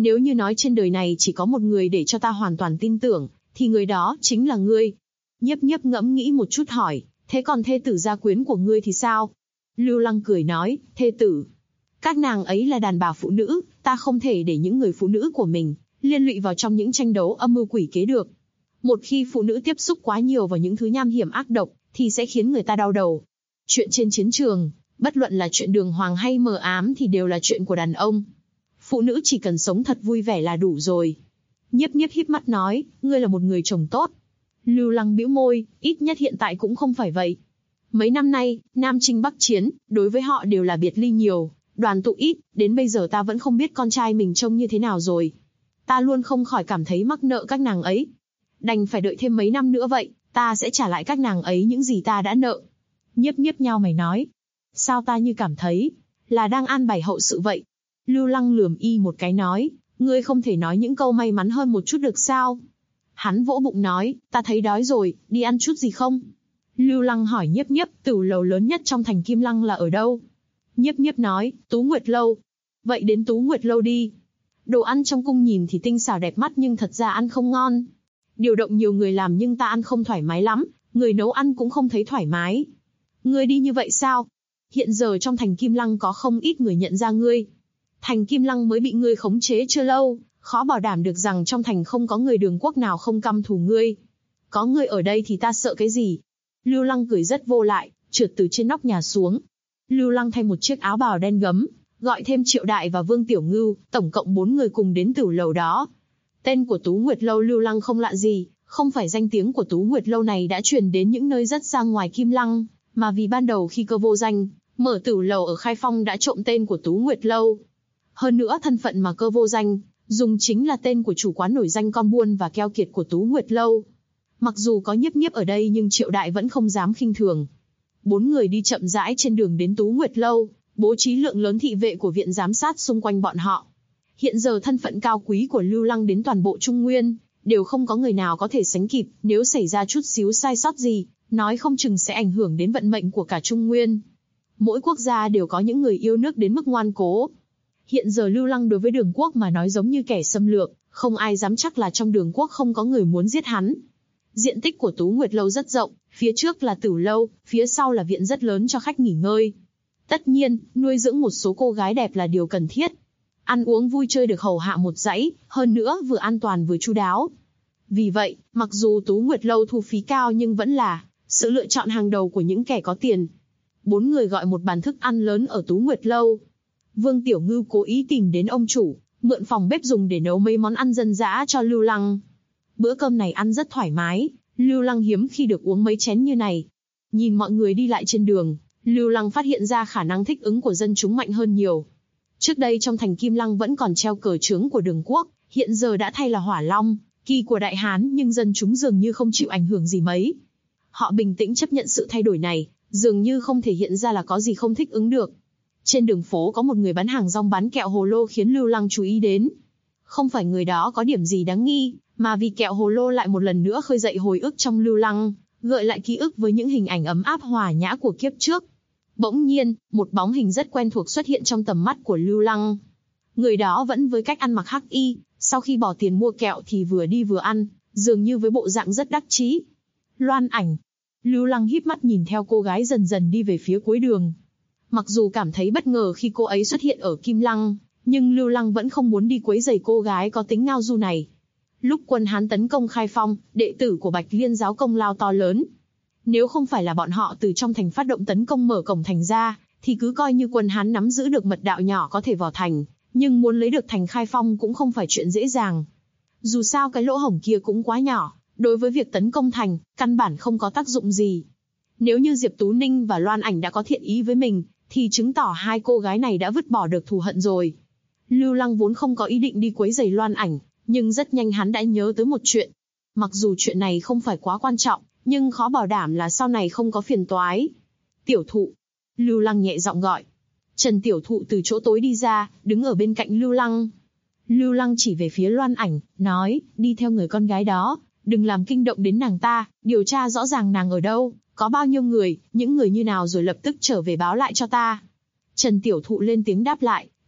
Speaker 2: Nếu như nói trên đời này chỉ có một người để cho ta hoàn toàn tin tưởng, thì người đó chính là ngươi. Nhiếp Nhiếp ngẫm nghĩ một chút hỏi, thế còn thê tử gia quyến của ngươi thì sao? Lưu Lăng cười nói, thê tử. Các nàng ấy là đàn bà phụ nữ, ta không thể để những người phụ nữ của mình liên lụy vào trong những tranh đấu âm mưu quỷ kế được. Một khi phụ nữ tiếp xúc quá nhiều vào những thứ nham hiểm ác độc, thì sẽ khiến người ta đau đầu. Chuyện trên chiến trường, bất luận là chuyện đường hoàng hay mờ ám thì đều là chuyện của đàn ông. Phụ nữ chỉ cần sống thật vui vẻ là đủ rồi. Nhiếp Nhiếp híp mắt nói, ngươi là một người chồng tốt. Lưu Lăng bĩu môi, ít nhất hiện tại cũng không phải vậy. Mấy năm nay, Nam chinh Bắc chiến, đối với họ đều là biệt ly nhiều, đoàn tụ ít, đến bây giờ ta vẫn không biết con trai mình trông như thế nào rồi. Ta luôn không khỏi cảm thấy mắc nợ các nàng ấy. Đành phải đợi thêm mấy năm nữa vậy, ta sẽ trả lại các nàng ấy những gì ta đã nợ. Nhiếp Nhiếp nhao mày nói, sao ta như cảm thấy là đang an bài hậu sự vậy? Lưu Lăng lườm y một cái nói, ngươi không thể nói những câu may mắn hơn một chút được sao? Hắn vỗ bụng nói, ta thấy đói rồi, đi ăn chút gì không? Lưu Lăng hỏi Nhiếp Nhiếp, tửu lầu lớn nhất trong thành Kim Lăng là ở đâu? Nhiếp Nhiếp nói, Tú Nguyệt Lâu. Vậy đến Tú Nguyệt Lâu đi. Đồ ăn trong cung nhìn thì tinh xảo đẹp mắt nhưng thật ra ăn không ngon. Điều động nhiều người làm nhưng ta ăn không thoải mái lắm, người nấu ăn cũng không thấy thoải mái. Ngươi đi như vậy sao? Hiện giờ trong thành Kim Lăng có không ít người nhận ra ngươi. Thành Kim Lăng mới bị ngươi khống chế chưa lâu, khó bảo đảm được rằng trong thành không có người Đường Quốc nào không căm thù ngươi. Có ngươi ở đây thì ta sợ cái gì? Lưu Lăng cười rất vô lại, trượt từ trên nóc nhà xuống. Lưu Lăng thay một chiếc áo bào đen gấm, gọi thêm Triệu Đại và Vương Tiểu Ngưu, tổng cộng 4 người cùng đến tửu lầu đó. Tên của Tú Nguyệt Lâu Lưu Lăng không lạ gì, không phải danh tiếng của Tú Nguyệt Lâu này đã truyền đến những nơi rất xa ngoài Kim Lăng, mà vì ban đầu khi Cơ Vô Danh mở tửu lầu ở Khai Phong đã trộm tên của Tú Nguyệt Lâu. Hơn nữa thân phận mà Cơ Vô Danh dùng chính là tên của chủ quán nổi danh con buôn và keo kiệt của Tú Nguyệt Lâu. Mặc dù có Nhiếp Nhiếp ở đây nhưng Triệu Đại vẫn không dám khinh thường. 4 người đi chậm rãi trên đường đến Tú Nguyệt Lâu, bố trí lượng lớn thị vệ của viện giám sát xung quanh bọn họ. Hiện giờ thân phận cao quý của Lưu Lăng đến toàn bộ Trung Nguyên, đều không có người nào có thể sánh kịp, nếu xảy ra chút xíu sai sót gì, nói không chừng sẽ ảnh hưởng đến vận mệnh của cả Trung Nguyên. Mỗi quốc gia đều có những người yêu nước đến mức ngoan cố. Hiện giờ Lưu Lăng đối với Đường Quốc mà nói giống như kẻ xâm lược, không ai dám chắc là trong Đường Quốc không có người muốn giết hắn. Diện tích của Tú Nguyệt Lâu rất rộng, phía trước là tửu lâu, phía sau là viện rất lớn cho khách nghỉ ngơi. Tất nhiên, nuôi dưỡng một số cô gái đẹp là điều cần thiết. Ăn uống vui chơi được hầu hạ một dãy, hơn nữa vừa an toàn vừa chu đáo. Vì vậy, mặc dù Tú Nguyệt Lâu thu phí cao nhưng vẫn là sự lựa chọn hàng đầu của những kẻ có tiền. 4 người gọi một bàn thức ăn lớn ở Tú Nguyệt Lâu. Vương Tiểu Ngưu cố ý tìm đến ông chủ, mượn phòng bếp dùng để nấu mấy món ăn dân dã cho Lưu Lăng. Bữa cơm này ăn rất thoải mái, Lưu Lăng hiếm khi được uống mấy chén như này. Nhìn mọi người đi lại trên đường, Lưu Lăng phát hiện ra khả năng thích ứng của dân chúng mạnh hơn nhiều. Trước đây trong thành Kim Lăng vẫn còn treo cờ trướng của Đường Quốc, hiện giờ đã thay là Hỏa Long, kỳ của Đại Hán, nhưng dân chúng dường như không chịu ảnh hưởng gì mấy. Họ bình tĩnh chấp nhận sự thay đổi này, dường như không thể hiện ra là có gì không thích ứng được. Trên đường phố có một người bán hàng rong bán kẹo hồ lô khiến Lưu Lăng chú ý đến. Không phải người đó có điểm gì đáng nghi, mà vì kẹo hồ lô lại một lần nữa khơi dậy hồi ức trong Lưu Lăng, gợi lại ký ức với những hình ảnh ấm áp hòa nhã của kiếp trước. Bỗng nhiên, một bóng hình rất quen thuộc xuất hiện trong tầm mắt của Lưu Lăng. Người đó vẫn với cách ăn mặc hắc y, sau khi bỏ tiền mua kẹo thì vừa đi vừa ăn, dường như với bộ dạng rất đắc chí. Loan Ảnh. Lưu Lăng híp mắt nhìn theo cô gái dần dần đi về phía cuối đường. Mặc dù cảm thấy bất ngờ khi cô ấy xuất hiện ở Kim Lăng, nhưng Lưu Lăng vẫn không muốn đi quấy rầy cô gái có tính ngao du này. Lúc quân Hán tấn công Khai Phong, đệ tử của Bạch Liên giáo công lao to lớn. Nếu không phải là bọn họ từ trong thành phát động tấn công mở cổng thành ra, thì cứ coi như quân Hán nắm giữ được mật đạo nhỏ có thể vào thành, nhưng muốn lấy được thành Khai Phong cũng không phải chuyện dễ dàng. Dù sao cái lỗ hổng kia cũng quá nhỏ, đối với việc tấn công thành, căn bản không có tác dụng gì. Nếu như Diệp Tú Ninh và Loan Ảnh đã có thiện ý với mình, thì chứng tỏ hai cô gái này đã vứt bỏ được thù hận rồi. Lưu Lăng vốn không có ý định đi quấy rầy Loan Ảnh, nhưng rất nhanh hắn đã nhớ tới một chuyện. Mặc dù chuyện này không phải quá quan trọng, nhưng khó bảo đảm là sau này không có phiền toái. Tiểu Thụ. Lưu Lăng nhẹ giọng gọi. Trần Tiểu Thụ từ chỗ tối đi ra, đứng ở bên cạnh Lưu Lăng. Lưu Lăng chỉ về phía Loan Ảnh, nói, đi theo người con gái đó, đừng làm kinh động đến nàng ta, điều tra rõ ràng nàng ở đâu, có bao nhiêu người, những người như nào rồi lập tức trở về báo lại cho ta. Trần Tiểu Thụ lên tiếng đáp lại,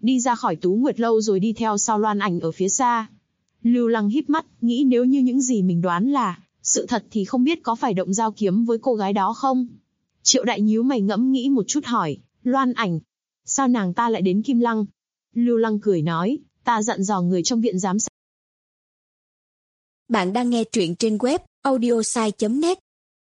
Speaker 2: đi ra khỏi Tú Nguyệt Lâu rồi đi theo sau Loan Ảnh ở phía xa. Lưu Lăng híp mắt, nghĩ nếu như những gì mình đoán là sự thật thì không biết có phải động dao kiếm với cô gái đó không? Triệu Đại nhíu mày ngẫm nghĩ một chút hỏi, Loan Ảnh, sao nàng ta lại đến Kim Lăng? Lưu Lăng cười nói, ta dặn dò người trong viện giám sát.
Speaker 3: Bạn đang nghe truyện trên web audiosai.net.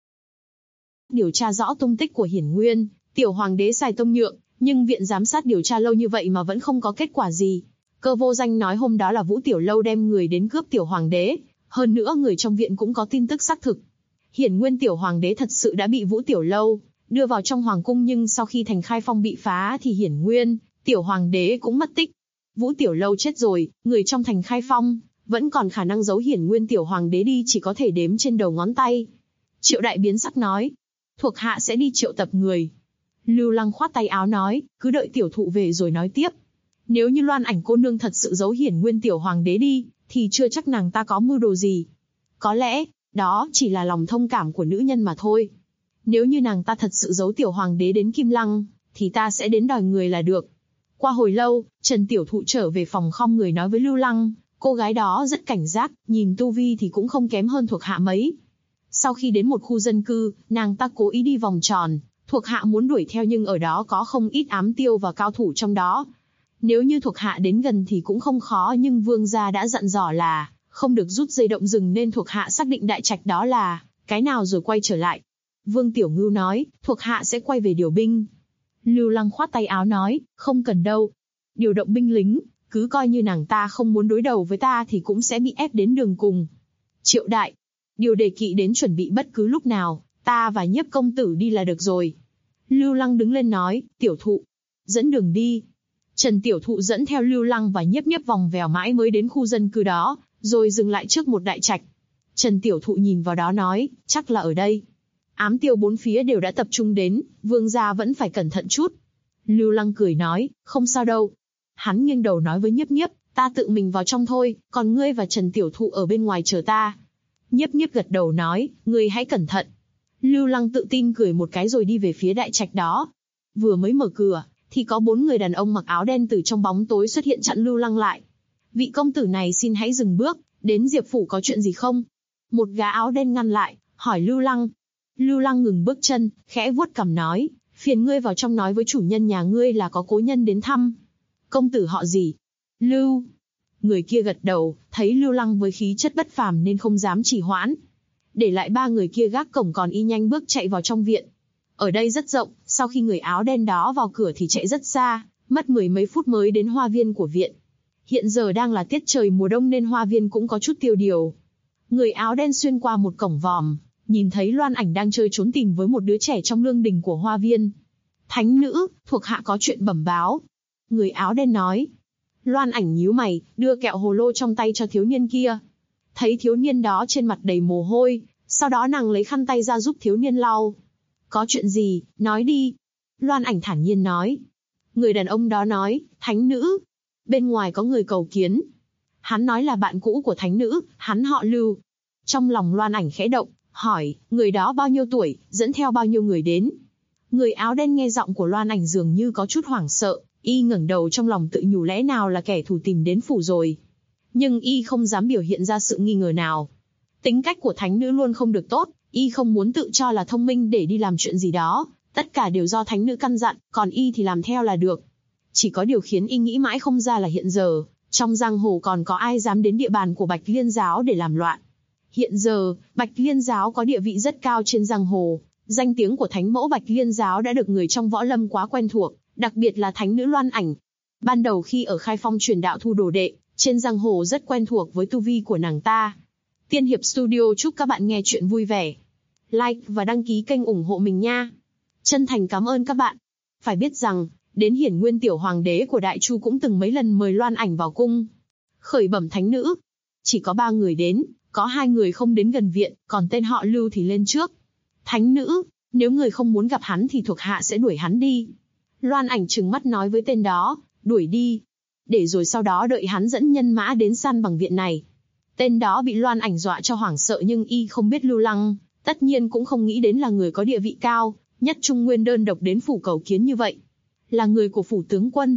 Speaker 2: Điều tra rõ tung tích của Hiển Nguyên, tiểu hoàng đế sai tông nhượng, nhưng viện giám sát điều tra lâu như vậy mà vẫn không có kết quả gì. Cơ Vô Danh nói hôm đó là Vũ Tiểu Lâu đem người đến cướp tiểu hoàng đế, hơn nữa người trong viện cũng có tin tức xác thực. Hiển Nguyên tiểu hoàng đế thật sự đã bị Vũ Tiểu Lâu đưa vào trong hoàng cung, nhưng sau khi thành Khai Phong bị phá thì Hiển Nguyên tiểu hoàng đế cũng mất tích. Vũ Tiểu Lâu chết rồi, người trong thành Khai Phong vẫn còn khả năng giấu Hiển Nguyên tiểu hoàng đế đi chỉ có thể đếm trên đầu ngón tay. Triệu Đại biến sắc nói, thuộc hạ sẽ đi triệu tập người. Lưu Lăng khoát tay áo nói, cứ đợi tiểu thụ về rồi nói tiếp. Nếu như Loan Ảnh cô nương thật sự giấu Hiển Nguyên tiểu hoàng đế đi, thì chưa chắc nàng ta có mưu đồ gì. Có lẽ, đó chỉ là lòng thông cảm của nữ nhân mà thôi. Nếu như nàng ta thật sự giấu tiểu hoàng đế đến Kim Lăng, thì ta sẽ đến đòi người là được. Qua hồi lâu, Trần Tiểu Thụ trở về phòng khom người nói với Lưu Lăng, cô gái đó rất cảnh giác, nhìn tu vi thì cũng không kém hơn thuộc hạ mấy. Sau khi đến một khu dân cư, nàng ta cố ý đi vòng tròn, thuộc hạ muốn đuổi theo nhưng ở đó có không ít ám tiêu và cao thủ trong đó. Nếu như thuộc hạ đến gần thì cũng không khó, nhưng vương gia đã dặn dò là không được rút dây động rừng, nên thuộc hạ xác định đại trạch đó là cái nào rồi quay trở lại. Vương Tiểu Ngưu nói, thuộc hạ sẽ quay về điều binh. Lưu Lăng khoát tay áo nói, không cần đâu. Điều động binh lính, cứ coi như nàng ta không muốn đối đầu với ta thì cũng sẽ bị ép đến đường cùng. Triệu Đại, điều đề kỵ đến chuẩn bị bất cứ lúc nào, ta và Nhiếp công tử đi là được rồi. Lưu Lăng đứng lên nói, Tiểu Thụ, dẫn đường đi. Trần Tiểu Thụ dẫn theo Lưu Lăng và Nhiếp Nhiếp vòng vèo mãi mới đến khu dân cư đó, rồi dừng lại trước một đại trạch. Trần Tiểu Thụ nhìn vào đó nói, chắc là ở đây. Ám tiêu bốn phía đều đã tập trung đến, vương gia vẫn phải cẩn thận chút. Lưu Lăng cười nói, không sao đâu. Hắn nghiêng đầu nói với Nhiếp Nhiếp, ta tự mình vào trong thôi, còn ngươi và Trần Tiểu Thụ ở bên ngoài chờ ta. Nhiếp Nhiếp gật đầu nói, ngươi hãy cẩn thận. Lưu Lăng tự tin cười một cái rồi đi về phía đại trạch đó. Vừa mới mở cửa, thì có 4 người đàn ông mặc áo đen từ trong bóng tối xuất hiện chặn Lưu Lăng lại. Vị công tử này xin hãy dừng bước, đến Diệp phủ có chuyện gì không? Một gã áo đen ngăn lại, hỏi Lưu Lăng. Lưu Lăng ngừng bước chân, khẽ vuốt cằm nói, phiền ngươi vào trong nói với chủ nhân nhà ngươi là có cố nhân đến thăm. Công tử họ gì? Lưu. Người kia gật đầu, thấy Lưu Lăng với khí chất bất phàm nên không dám trì hoãn. Để lại 3 người kia gác cổng còn y nhanh bước chạy vào trong viện. Ở đây rất rộng, sau khi người áo đen đó vào cửa thì chạy rất xa, mất 10 mấy phút mới đến hoa viên của viện. Hiện giờ đang là tiết trời mùa đông nên hoa viên cũng có chút tiêu điều. Người áo đen xuyên qua một cổng vòm, nhìn thấy Loan Ảnh đang chơi trốn tìm với một đứa trẻ trong lương đình của hoa viên. Thánh nữ, thuộc hạ có chuyện bẩm báo. Người áo đen nói. Loan Ảnh nhíu mày, đưa kẹo hồ lô trong tay cho thiếu niên kia. Thấy thiếu niên đó trên mặt đầy mồ hôi, sau đó nàng lấy khăn tay ra giúp thiếu niên lau. Có chuyện gì, nói đi. Loan Ảnh thản nhiên nói. Người đàn ông đó nói, thánh nữ. Bên ngoài có người cầu kiến. Hắn nói là bạn cũ của thánh nữ, hắn họ Lưu. Trong lòng Loan Ảnh khẽ động, hỏi, người đó bao nhiêu tuổi, dẫn theo bao nhiêu người đến. Người áo đen nghe giọng của Loan Ảnh dường như có chút hoảng sợ, y ngẩng đầu trong lòng tự nhủ lẽ nào là kẻ thù tìm đến phủ rồi. Nhưng y không dám biểu hiện ra sự nghi ngờ nào. Tính cách của thánh nữ luôn không được tốt, y không muốn tự cho là thông minh để đi làm chuyện gì đó, tất cả đều do thánh nữ căn dặn, còn y thì làm theo là được. Chỉ có điều khiến y nghĩ mãi không ra là hiện giờ, trong giang hồ còn có ai dám đến địa bàn của Bạch Liên giáo để làm loạn. Hiện giờ, Bạch Liên giáo có địa vị rất cao trên giang hồ, danh tiếng của thánh mẫu Bạch Liên giáo đã được người trong võ lâm quá quen thuộc, đặc biệt là thánh nữ Loan Ảnh. Ban đầu khi ở Khai Phong truyền đạo thu đồ đệ, trên giang hồ rất quen thuộc với tu vi của nàng ta. Tiên Hiệp Studio chúc các bạn nghe chuyện vui vẻ. Like và đăng ký kênh ủng hộ mình nha. Chân thành cảm ơn các bạn. Phải biết rằng, đến Hiển Nguyên tiểu hoàng đế của Đại Chu cũng từng mấy lần mời Loan Ảnh vào cung. Khởi bẩm thánh nữ. Chỉ có 3 người đến, có 2 người không đến gần viện, còn tên họ Lưu thì lên trước. Thánh nữ, nếu người không muốn gặp hắn thì thuộc hạ sẽ đuổi hắn đi. Loan Ảnh trừng mắt nói với tên đó, đuổi đi. Để rồi sau đó đợi hắn dẫn nhân mã đến san bằng viện này. Tên đó bị Loan Ảnh dọa cho hoảng sợ, nhưng y không biết Lưu Lăng, tất nhiên cũng không nghĩ đến là người có địa vị cao, nhất Trung Nguyên đơn độc đến phủ cầu kiến như vậy. Là người của phủ tướng quân.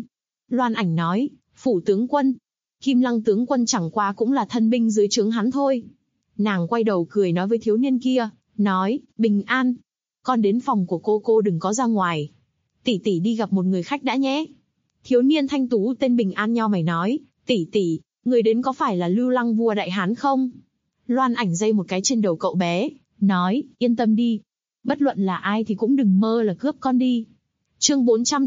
Speaker 2: Loan Ảnh nói, phủ tướng quân. Kim Lăng tướng quân chẳng qua cũng là thân binh dưới trướng hắn thôi. Nàng quay đầu cười nói với thiếu niên kia, nói, bình an. Con đến phòng của cô đừng có ra ngoài. Tỷ tỷ đi gặp một người khách đã nhé. Thiếu niên thanh tú tên Bình An nhao mày nói, tỷ, người đến có phải là Lưu Lăng vua Đại Hán không? Loan Ảnh giây một cái trên đầu cậu bé, nói, yên tâm đi. Bất luận là ai thì cũng đừng mơ là cướp con đi. Chương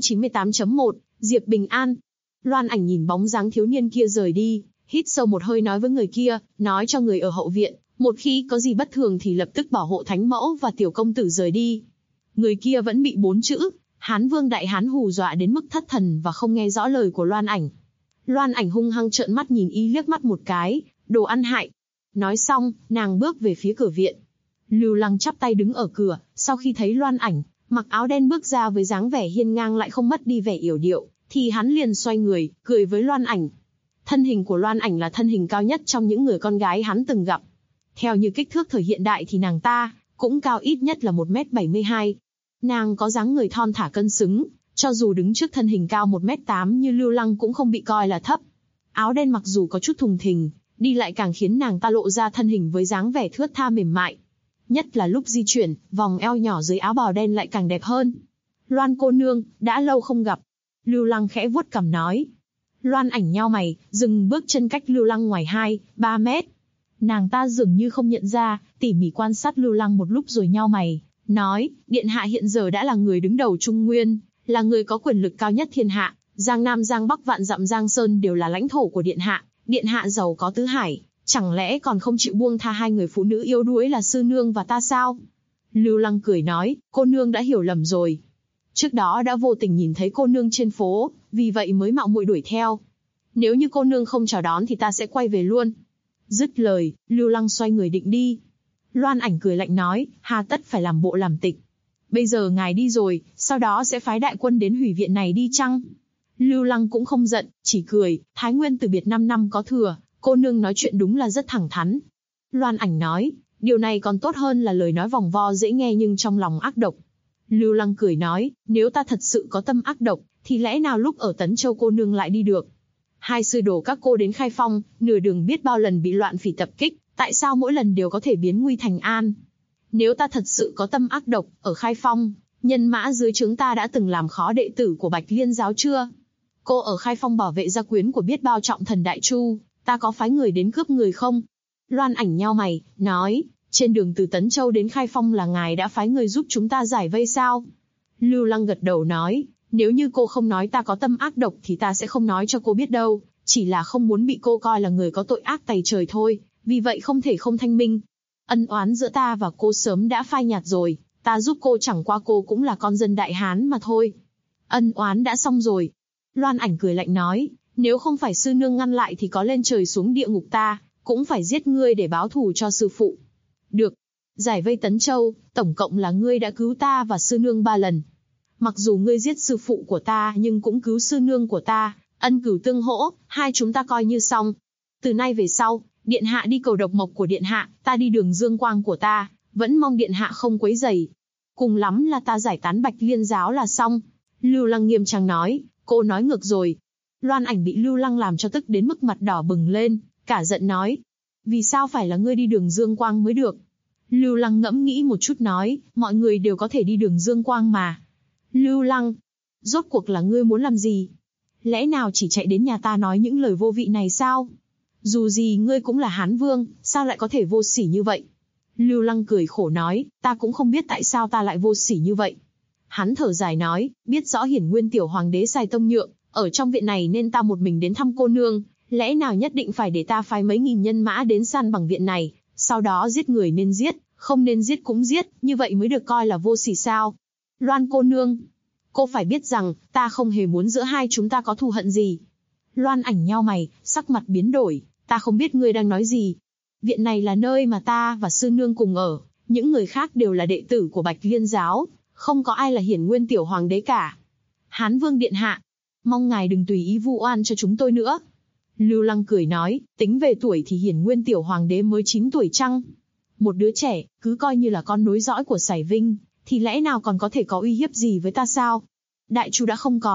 Speaker 2: 498.1, Diệp Bình An. Loan Ảnh nhìn bóng dáng thiếu niên kia rời đi, hít sâu một hơi nói với người kia, nói cho người ở hậu viện, một khi có gì bất thường thì lập tức bảo hộ thánh mẫu và tiểu công tử rời đi. Người kia vẫn bị 4 chữ, Hán Vương Đại Hán hù dọa đến mức thất thần và không nghe rõ lời của Loan Ảnh. Loan Ảnh hung hăng trợn mắt nhìn y liếc mắt một cái, đồ ăn hại. Nói xong, nàng bước về phía cửa viện. Lưu Lăng chắp tay đứng ở cửa, sau khi thấy Loan Ảnh, mặc áo đen bước ra với dáng vẻ hiên ngang lại không mất đi vẻ yểu điệu, thì hắn liền xoay người, cười với Loan Ảnh. Thân hình của Loan Ảnh là thân hình cao nhất trong những người con gái hắn từng gặp. Theo như kích thước thời hiện đại thì nàng ta cũng cao ít nhất là 1m72. Nàng có dáng người thon thả cân xứng, cho dù đứng trước thân hình cao 1m8 như Lưu Lăng cũng không bị coi là thấp. Áo đen mặc dù có chút thùng thình, đi lại càng khiến nàng ta lộ ra thân hình với dáng vẻ thướt tha mềm mại. Nhất là lúc di chuyển, vòng eo nhỏ dưới áo bào đen lại càng đẹp hơn. Loan cô nương, đã lâu không gặp. Lưu Lăng khẽ vuốt cằm nói. Loan Ảnh nhao mày, dừng bước chân cách Lưu Lăng ngoài 2-3 mét. Nàng ta dường như không nhận ra, tỉ mỉ quan sát Lưu Lăng một lúc rồi nhao mày, nói, điện hạ hiện giờ đã là người đứng đầu Trung Nguyên, là người có quyền lực cao nhất thiên hạ, Giang Nam Giang Bắc vạn dặm Giang Sơn đều là lãnh thổ của điện hạ giàu có tứ hải, chẳng lẽ còn không chịu buông tha hai người phụ nữ yếu đuối là sư nương và ta sao? Lưu Lăng cười nói, cô nương đã hiểu lầm rồi. Trước đó đã vô tình nhìn thấy cô nương trên phố, vì vậy mới mạo muội đuổi theo. Nếu như cô nương không chào đón thì ta sẽ quay về luôn. Dứt lời, Lưu Lăng xoay người định đi. Loan Ảnh cười lạnh nói, hà tất phải làm bộ làm tịch. Bây giờ ngài đi rồi, sau đó sẽ phái đại quân đến hủy viện này đi chăng? Lưu Lăng cũng không giận, chỉ cười, Thái Nguyên từ biệt 5 năm có thừa, cô nương nói chuyện đúng là rất thẳng thắn. Loan Ảnh nói, điều này còn tốt hơn là lời nói vòng vo dễ nghe nhưng trong lòng ác độc. Lưu Lăng cười nói, nếu ta thật sự có tâm ác độc, thì lẽ nào lúc ở Tấn Châu cô nương lại đi được? Hai sư đồ các cô đến Khai Phong, nửa đường biết bao lần bị loạn phỉ tập kích, tại sao mỗi lần đều có thể biến nguy thành an? Nếu ta thật sự có tâm ác độc, ở Khai Phong, nhân mã dưới trướng ta đã từng làm khó đệ tử của Bạch Liên giáo chưa? Cô ở Khai Phong bảo vệ gia quyến của biết bao trọng thần Đại Chu, ta có phái người đến cướp người không? Loan Ảnh nhao mày, nói, trên đường từ Tấn Châu đến Khai Phong là ngài đã phái người giúp chúng ta giải vây sao? Lưu Lăng gật đầu nói, nếu như cô không nói ta có tâm ác độc thì ta sẽ không nói cho cô biết đâu, chỉ là không muốn bị cô coi là người có tội ác tày trời thôi, vì vậy không thể không thanh minh. Ân oán giữa ta và cô sớm đã phai nhạt rồi, ta giúp cô chẳng qua cô cũng là con dân Đại Hán mà thôi. Ân oán đã xong rồi. Loan Ảnh cười lạnh nói, nếu không phải sư nương ngăn lại thì có lên trời xuống địa ngục ta cũng phải giết ngươi để báo thù cho sư phụ. Được. Giải vây Tấn Châu, tổng cộng là ngươi đã cứu ta và sư nương 3 lần. Mặc dù ngươi giết sư phụ của ta nhưng cũng cứu sư nương của ta, ân cửu tương hỗ, hai chúng ta coi như xong. Từ nay về sau, điện hạ đi cầu độc mộc của điện hạ, ta đi đường dương quang của ta, vẫn mong điện hạ không quấy rầy. Cùng lắm là ta giải tán Bạch Liên giáo là xong. Lưu Lăng nghiêm trang nói, cô nói ngược rồi. Loan Ảnh bị Lưu Lăng làm cho tức đến mức mặt đỏ bừng lên, cả giận nói, vì sao phải là ngươi đi đường dương quang mới được? Lưu Lăng ngẫm nghĩ một chút nói, mọi người đều có thể đi đường dương quang mà. Lưu Lăng, rốt cuộc là ngươi muốn làm gì? Lẽ nào chỉ chạy đến nhà ta nói những lời vô vị này sao? Dù gì ngươi cũng là Hán Vương, sao lại có thể vô sỉ như vậy? Lưu Lăng cười khổ nói, ta cũng không biết tại sao ta lại vô sỉ như vậy. Hắn thở dài nói, biết rõ Hiển Nguyên tiểu hoàng đế sai tông nhượng, ở trong viện này nên ta một mình đến thăm cô nương, lẽ nào nhất định phải để ta phái mấy nghìn nhân mã đến san bằng viện này, sau đó giết người nên giết, không nên giết cũng giết, như vậy mới được coi là vô sỉ sao? Loan cô nương, cô phải biết rằng, ta không hề muốn giữa hai chúng ta có thù hận gì. Loan Ảnh nhao mày, sắc mặt biến đổi, ta không biết ngươi đang nói gì. Viện này là nơi mà ta và sư nương cùng ở, những người khác đều là đệ tử của Bạch Liên giáo, không có ai là Hiển Nguyên tiểu hoàng đế cả. Hán Vương điện hạ, mong ngài đừng tùy ý vu oan cho chúng tôi nữa. Lưu Lăng cười nói, tính về tuổi thì Hiển Nguyên tiểu hoàng đế mới 9 tuổi chăng? Một đứa trẻ, cứ coi như là con nối dõi của Sải Vinh, thì lẽ nào còn có thể có uy hiếp gì với ta sao? Đại Chu đã không còn,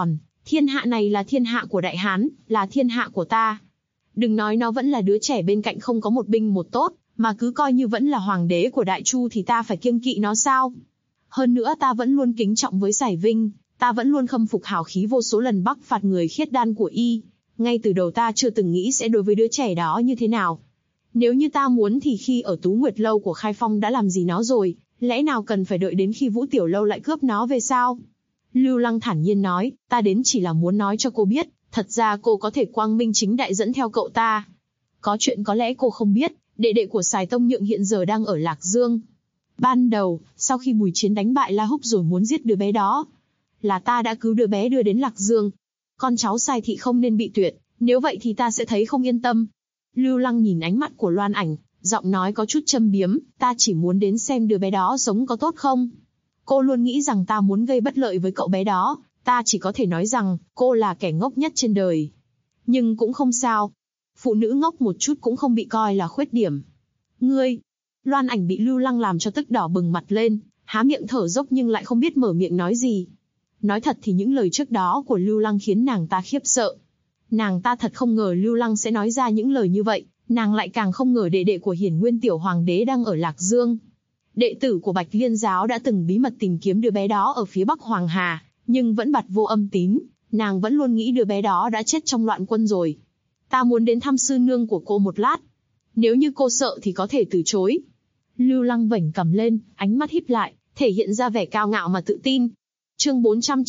Speaker 2: Thiên hạ này là thiên hạ của Đại Hán, là thiên hạ của ta. Đừng nói nó vẫn là đứa trẻ bên cạnh không có một binh một tốt, mà cứ coi như vẫn là hoàng đế của Đại Chu thì ta phải kiêng kỵ nó sao? Hơn nữa ta vẫn luôn kính trọng với Sải Vinh, ta vẫn luôn khâm phục hào khí vô số lần bắc phạt người khiết đan của y. Ngay từ đầu ta chưa từng nghĩ sẽ đối với đứa trẻ đó như thế nào. Nếu như ta muốn thì khi ở Tú Nguyệt Lâu của Khai Phong đã làm gì nó rồi, lẽ nào cần phải đợi đến khi Vũ Tiểu Lâu lại cướp nó về sao? Lưu Lăng thản nhiên nói, ta đến chỉ là muốn nói cho cô biết, thật ra cô có thể quang minh chính đại dẫn theo cậu ta. Có chuyện có lẽ cô không biết, đệ đệ của Sài Tông Nhượng hiện giờ đang ở Lạc Dương. Ban đầu, sau khi Bùi Chiến đánh bại La Húc rồi muốn giết đứa bé đó, là ta đã cứu đứa bé đưa đến Lạc Dương. Con cháu Sài thị không nên bị tuyệt, nếu vậy thì ta sẽ thấy không yên tâm. Lưu Lăng nhìn ánh mắt của Loan Ảnh, giọng nói có chút châm biếm, ta chỉ muốn đến xem đứa bé đó sống có tốt không. Cô luôn nghĩ rằng ta muốn gây bất lợi với cậu bé đó, ta chỉ có thể nói rằng, cô là kẻ ngốc nhất trên đời. Nhưng cũng không sao. Phụ nữ ngốc một chút cũng không bị coi là khuyết điểm. Ngươi! Loan Ảnh bị Lưu Lăng làm cho tức đỏ bừng mặt lên, há miệng thở dốc nhưng lại không biết mở miệng nói gì. Nói thật thì những lời trước đó của Lưu Lăng khiến nàng ta khiếp sợ. Nàng ta thật không ngờ Lưu Lăng sẽ nói ra những lời như vậy, nàng lại càng không ngờ đệ đệ của Hiển Nguyên Tiểu Hoàng đế đang ở Lạc Dương. Đệ tử của Bạch Liên giáo đã từng bí mật tìm kiếm đứa bé đó ở phía Bắc Hoàng Hà, nhưng vẫn bặt vô âm tín, nàng vẫn luôn nghĩ đứa bé đó đã chết trong loạn quân rồi. Ta muốn đến thăm sư nương của cô một lát. Nếu như cô sợ thì có thể từ chối. Lưu Lăng vểnh cằm lên, ánh mắt híp lại, thể hiện ra vẻ cao ngạo mà tự tin. Chương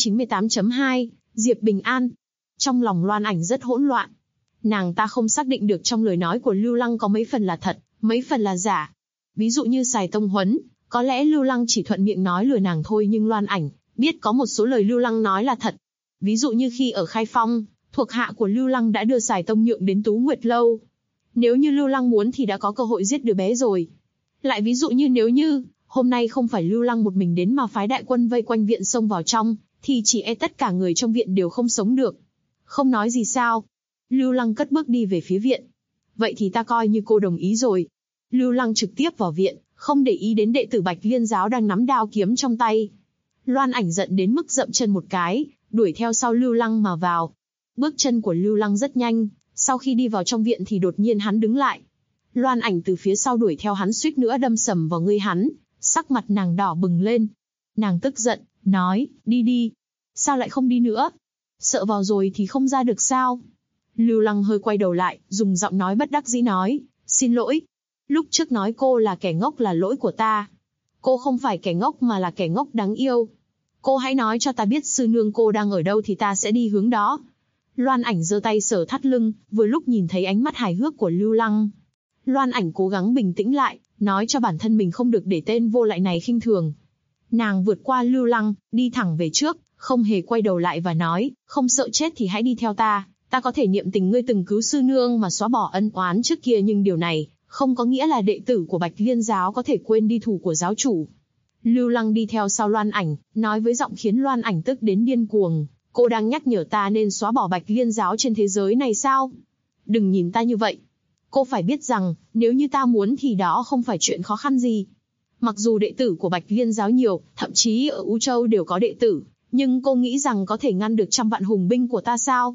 Speaker 2: 498.2, Diệp Bình An. Trong lòng Loan Ảnh rất hỗn loạn. Nàng ta không xác định được trong lời nói của Lưu Lăng có mấy phần là thật, mấy phần là giả. Ví dụ như Sài Tông Huấn, có lẽ Lưu Lăng chỉ thuận miệng nói lừa nàng thôi, nhưng Loan Ảnh biết có một số lời Lưu Lăng nói là thật. Ví dụ như khi ở Khai Phong, thuộc hạ của Lưu Lăng đã đưa Sài Tông Nhượng đến Tú Nguyệt Lâu. Nếu như Lưu Lăng muốn thì đã có cơ hội giết đứa bé rồi. Lại ví dụ như nếu như hôm nay không phải Lưu Lăng một mình đến mà phái đại quân vây quanh viện xông vào trong, thì chỉ e tất cả người trong viện đều không sống được. Không nói gì sao? Lưu Lăng cất bước đi về phía viện. Vậy thì ta coi như cô đồng ý rồi. Lưu Lăng trực tiếp vào viện, không để ý đến đệ tử Bạch Liên giáo đang nắm đao kiếm trong tay. Loan Ảnh giận đến mức dậm chân một cái, đuổi theo sau Lưu Lăng mà vào. Bước chân của Lưu Lăng rất nhanh, sau khi đi vào trong viện thì đột nhiên hắn đứng lại. Loan Ảnh từ phía sau đuổi theo hắn, suýt nữa đâm sầm vào người hắn, sắc mặt nàng đỏ bừng lên. Nàng tức giận, nói, đi đi. Sao lại không đi nữa? Sợ vào rồi thì không ra được sao? Lưu Lăng hơi quay đầu lại, dùng giọng nói bất đắc dĩ nói, xin lỗi. Lúc trước nói cô là kẻ ngốc là lỗi của ta. Cô không phải kẻ ngốc mà là kẻ ngốc đáng yêu. Cô hãy nói cho ta biết sư nương cô đang ở đâu thì ta sẽ đi hướng đó. Loan Ảnh giơ tay sờ thắt lưng, vừa lúc nhìn thấy ánh mắt hài hước của Lưu Lăng. Loan Ảnh cố gắng bình tĩnh lại, nói cho bản thân mình không được để tên vô lại này khinh thường. Nàng vượt qua Lưu Lăng, đi thẳng về trước, không hề quay đầu lại và nói, không sợ chết thì hãy đi theo ta. Ta có thể niệm tình ngươi từng cứu sư nương mà xóa bỏ ân oán trước kia, nhưng điều này không có nghĩa là đệ tử của Bạch Liên giáo có thể quên đi thù của giáo chủ. Lưu Lăng đi theo sau Loan Ảnh, nói với giọng khiến Loan Ảnh tức đến điên cuồng, cô đang nhắc nhở ta nên xóa bỏ Bạch Liên giáo trên thế giới này sao? Đừng nhìn ta như vậy. Cô phải biết rằng, nếu như ta muốn thì đó không phải chuyện khó khăn gì. Mặc dù đệ tử của Bạch Liên giáo nhiều, thậm chí ở U Châu đều có đệ tử, nhưng cô nghĩ rằng có thể ngăn được 100 vạn hùng binh của ta sao?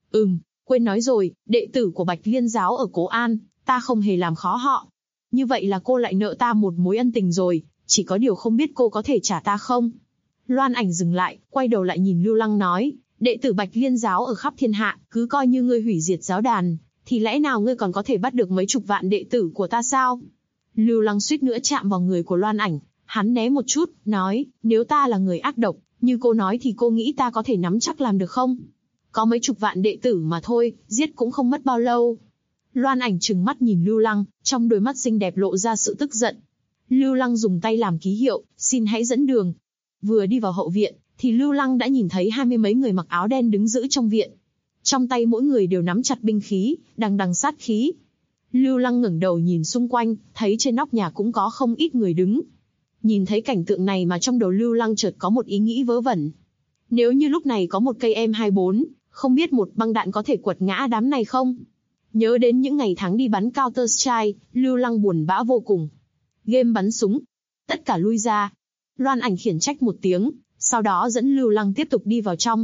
Speaker 2: Quên nói rồi, đệ tử của Bạch Liên giáo ở Cố An, ta không hề làm khó họ. Như vậy là cô lại nợ ta một mối ân tình rồi, chỉ có điều không biết cô có thể trả ta không? Loan Ảnh dừng lại, quay đầu lại nhìn Lưu Lăng nói, đệ tử Bạch Liên giáo ở khắp thiên hạ, cứ coi như ngươi hủy diệt giáo đàn, thì lẽ nào ngươi còn có thể bắt được mấy chục vạn đệ tử của ta sao? Lưu Lăng suýt nữa chạm vào người của Loan Ảnh, hắn né một chút, nói, nếu ta là người ác độc, như cô nói thì cô nghĩ ta có thể nắm chắc làm được không? Có mấy chục vạn đệ tử mà thôi, giết cũng không mất bao lâu. Loan Ảnh trừng mắt nhìn Lưu Lăng, trong đôi mắt xinh đẹp lộ ra sự tức giận. Lưu Lăng dùng tay làm ký hiệu, xin hãy dẫn đường. Vừa đi vào hậu viện, thì Lưu Lăng đã nhìn thấy 20 mấy người mặc áo đen đứng giữ trong viện. Trong tay mỗi người đều nắm chặt binh khí, đằng đằng sát khí. Lưu Lăng ngẩng đầu nhìn xung quanh, thấy trên nóc nhà cũng có không ít người đứng. Nhìn thấy cảnh tượng này mà trong đầu Lưu Lăng chợt có một ý nghĩ vớ vẩn. Nếu như lúc này có một cây M24, không biết một băng đạn có thể quật ngã đám này không? Nhớ đến những ngày tháng đi bắn Counter-Strike, Lưu Lăng buồn bã vô cùng. Game bắn súng. Tất cả lui ra. Loan Ảnh khiển trách một tiếng, sau đó dẫn Lưu Lăng tiếp tục đi vào trong.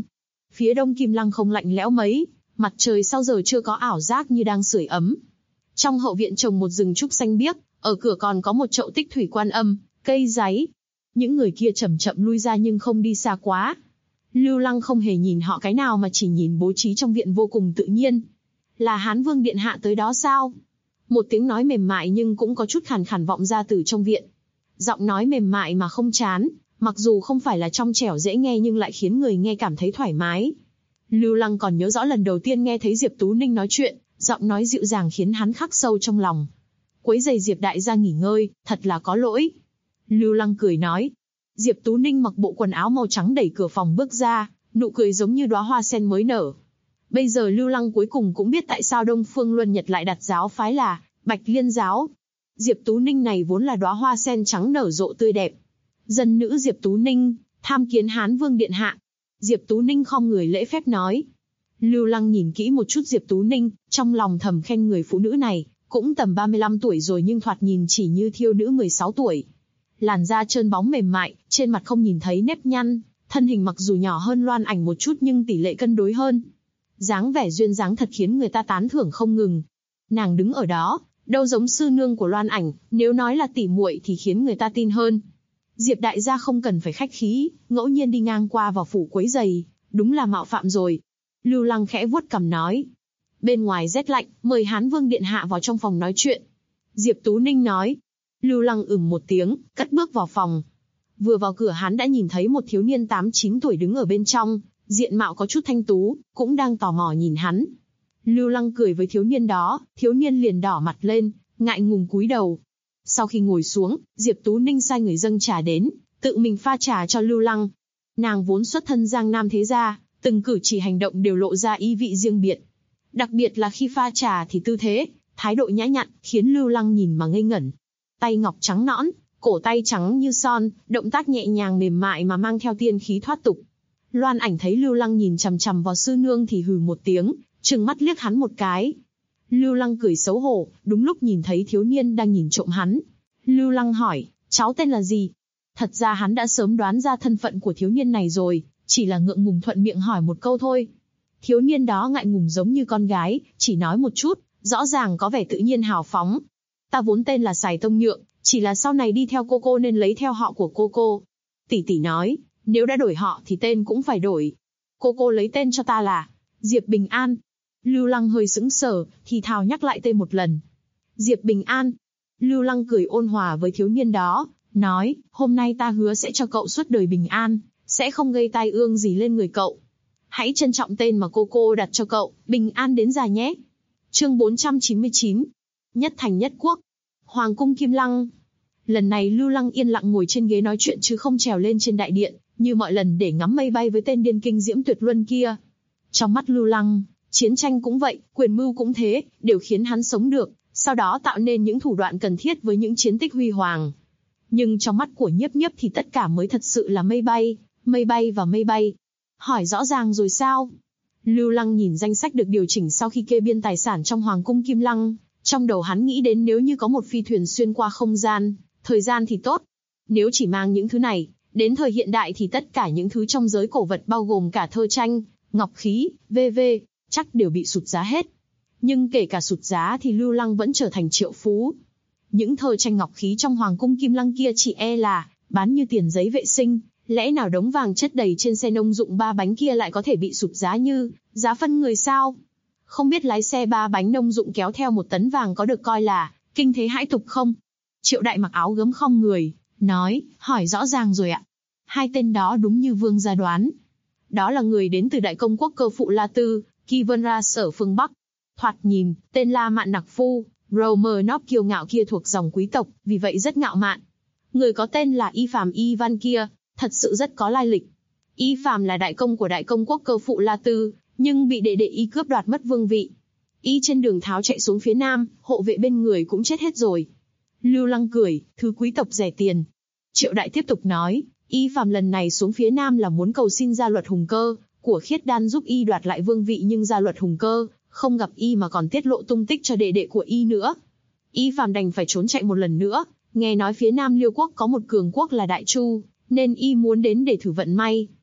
Speaker 2: Phía đông Kim Lăng không lạnh lẽo mấy, mặt trời sau giờ chưa có ảo giác như đang sưởi ấm. Trong hậu viện trồng một rừng trúc xanh biếc, ở cửa còn có một chậu tích thủy quan âm, cây giấy. Những người kia chậm chậm lui ra nhưng không đi xa quá. Lưu Lăng không hề nhìn họ cái nào mà chỉ nhìn bố trí trong viện vô cùng tự nhiên. Là Hán Vương điện hạ tới đó sao? Một tiếng nói mềm mại nhưng cũng có chút khàn khàn vọng ra từ trong viện. Giọng nói mềm mại mà không chán, mặc dù không phải là trong trẻo dễ nghe nhưng lại khiến người nghe cảm thấy thoải mái. Lưu Lăng còn nhớ rõ lần đầu tiên nghe thấy Diệp Tú Ninh nói chuyện, giọng nói dịu dàng khiến hắn khắc sâu trong lòng. Quấy rầy Diệp đại gia nghỉ ngơi, thật là có lỗi. Lưu Lăng cười nói. Diệp Tú Ninh mặc bộ quần áo màu trắng đẩy cửa phòng bước ra, nụ cười giống như đóa hoa sen mới nở. Bây giờ Lưu Lăng cuối cùng cũng biết tại sao Đông Phương Luân Nhật lại đặt giáo phái là Bạch Liên giáo. Diệp Tú Ninh này vốn là đóa hoa sen trắng nở rộ tươi đẹp. Dân nữ Diệp Tú Ninh, tham kiến Hán Vương điện hạ. Diệp Tú Ninh khom người lễ phép nói. Lưu Lăng nhìn kỹ một chút Diệp Tú Ninh, trong lòng thầm khen người phụ nữ này, cũng tầm 35 tuổi rồi nhưng thoạt nhìn chỉ như thiêu nữ 16 tuổi. Làn da trơn bóng mềm mại, trên mặt không nhìn thấy nếp nhăn, thân hình mặc dù nhỏ hơn Loan Ảnh một chút nhưng tỷ lệ cân đối hơn. Dáng vẻ duyên dáng thật khiến người ta tán thưởng không ngừng. Nàng đứng ở đó, đâu giống sư nương của Loan Ảnh, nếu nói là tỉ muội thì khiến người ta tin hơn. Diệp đại gia không cần phải khách khí, ngẫu nhiên đi ngang qua vào phủ quấy giày, đúng là mạo phạm rồi. Lưu Lăng khẽ vuốt cằm nói. Bên ngoài rét lạnh, mời Hán Vương điện hạ vào trong phòng nói chuyện. Diệp Tú Ninh nói. Lưu Lăng một tiếng, cất bước vào phòng. Vừa vào cửa hắn đã nhìn thấy một thiếu niên 8-9 tuổi đứng ở bên trong, diện mạo có chút thanh tú, cũng đang tò mò nhìn hắn. Lưu Lăng cười với thiếu niên đó, thiếu niên liền đỏ mặt lên, ngại ngùng cúi đầu. Sau khi ngồi xuống, Diệp Tú Ninh sai người dâng trà đến, tự mình pha trà cho Lưu Lăng. Nàng vốn xuất thân Giang Nam thế gia, từng cử chỉ hành động đều lộ ra ý vị riêng biệt. Đặc biệt là khi pha trà thì tư thế, thái độ nhã nhặn, khiến Lưu Lăng nhìn mà ngây ngẩn. Tay ngọc trắng nõn, cổ tay trắng như son, động tác nhẹ nhàng mềm mại mà mang theo tiên khí thoát tục. Loan Ảnh thấy Lưu Lăng nhìn chằm chằm vào sư nương thì hừ một tiếng, trừng mắt liếc hắn một cái. Lưu Lăng cười xấu hổ, đúng lúc nhìn thấy thiếu niên đang nhìn trộm hắn. Lưu Lăng hỏi, cháu tên là gì? Thật ra hắn đã sớm đoán ra thân phận của thiếu niên này rồi, chỉ là ngượng ngùng thuận miệng hỏi một câu thôi. Thiếu niên đó ngại ngùng giống như con gái, chỉ nói một chút, rõ ràng có vẻ tự nhiên hào phóng. Ta vốn tên là Sài Tông Nhượng, chỉ là sau này đi theo cô nên lấy theo họ của cô. Tỷ tỷ nói, nếu đã đổi họ thì tên cũng phải đổi. Cô lấy tên cho ta là Diệp Bình An. Lưu Lăng hơi sững sờ, thì thào nhắc lại tên một lần. Diệp Bình An. Lưu Lăng cười ôn hòa với thiếu niên đó, nói, hôm nay ta hứa sẽ cho cậu suốt đời bình an, sẽ không gây tai ương gì lên người cậu. Hãy trân trọng tên mà cô đặt cho cậu, bình an đến già nhé. Chương 499. Nhất thành nhất quốc. Hoàng cung Kim Lăng. Lần này Lưu Lăng yên lặng ngồi trên ghế nói chuyện chứ không trèo lên trên đại điện, như mọi lần để ngắm mây bay với tên điên kinh diễm tuyệt luân kia. Trong mắt Lưu Lăng, chiến tranh cũng vậy, quyền mưu cũng thế, đều khiến hắn sống được, sau đó tạo nên những thủ đoạn cần thiết với những chiến tích huy hoàng. Nhưng trong mắt của Nhiếp Nhiếp thì tất cả mới thật sự là mây bay và mây bay. Hỏi rõ ràng rồi sao? Lưu Lăng nhìn danh sách được điều chỉnh sau khi kê biên tài sản trong Hoàng cung Kim Lăng, trong đầu hắn nghĩ đến nếu như có một phi thuyền xuyên qua không gian, thời gian thì tốt. Nếu chỉ mang những thứ này, đến thời hiện đại thì tất cả những thứ trong giới cổ vật bao gồm cả thơ tranh, ngọc khí, v.v. chắc đều bị sụt giá hết. Nhưng kể cả sụt giá thì Lưu Lăng vẫn trở thành triệu phú. Những thơ tranh ngọc khí trong Hoàng cung Kim Lăng kia chỉ e là bán như tiền giấy vệ sinh, lẽ nào đống vàng chất đầy trên xe nông dụng 3 bánh kia lại có thể bị sụt giá như giá phân người sao? Không biết lái xe 3 bánh nông dụng kéo theo 1 tấn vàng có được coi là kinh thế hãi tục không? Triệu Đại mặc áo gấm khom người, nói, hỏi rõ ràng rồi ạ. Hai tên đó đúng như vương gia đoán. Đó là người đến từ Đại Công quốc cơ phụ La Tư, Kivonras ở phương Bắc. Thoạt nhìn, tên La Mạn Nặc Phu, Romanov kiêu ngạo kia thuộc dòng quý tộc, vì vậy rất ngạo mạn. Người có tên là Y Phàm Y Văn kia, thật sự rất có lai lịch. Y Phàm là đại công của Đại Công quốc cơ phụ La Tư, nhưng bị đệ đệ Y cướp đoạt mất vương vị. Y trên đường tháo chạy xuống phía nam, hộ vệ bên người cũng chết hết rồi. Lưu Lăng cười, thứ quý tộc rẻ tiền. Triệu Đại tiếp tục nói, Y Phàm lần này xuống phía nam là muốn cầu xin Gia Luật Hùng Cơ của Khiết Đan giúp Y đoạt lại vương vị, nhưng Gia Luật Hùng Cơ không gặp Y mà còn tiết lộ tung tích cho đệ đệ của Y nữa. Y Phàm đành phải trốn chạy một lần nữa, nghe nói phía nam Liêu quốc có một cường quốc là Đại Chu, nên Y muốn đến để thử vận may.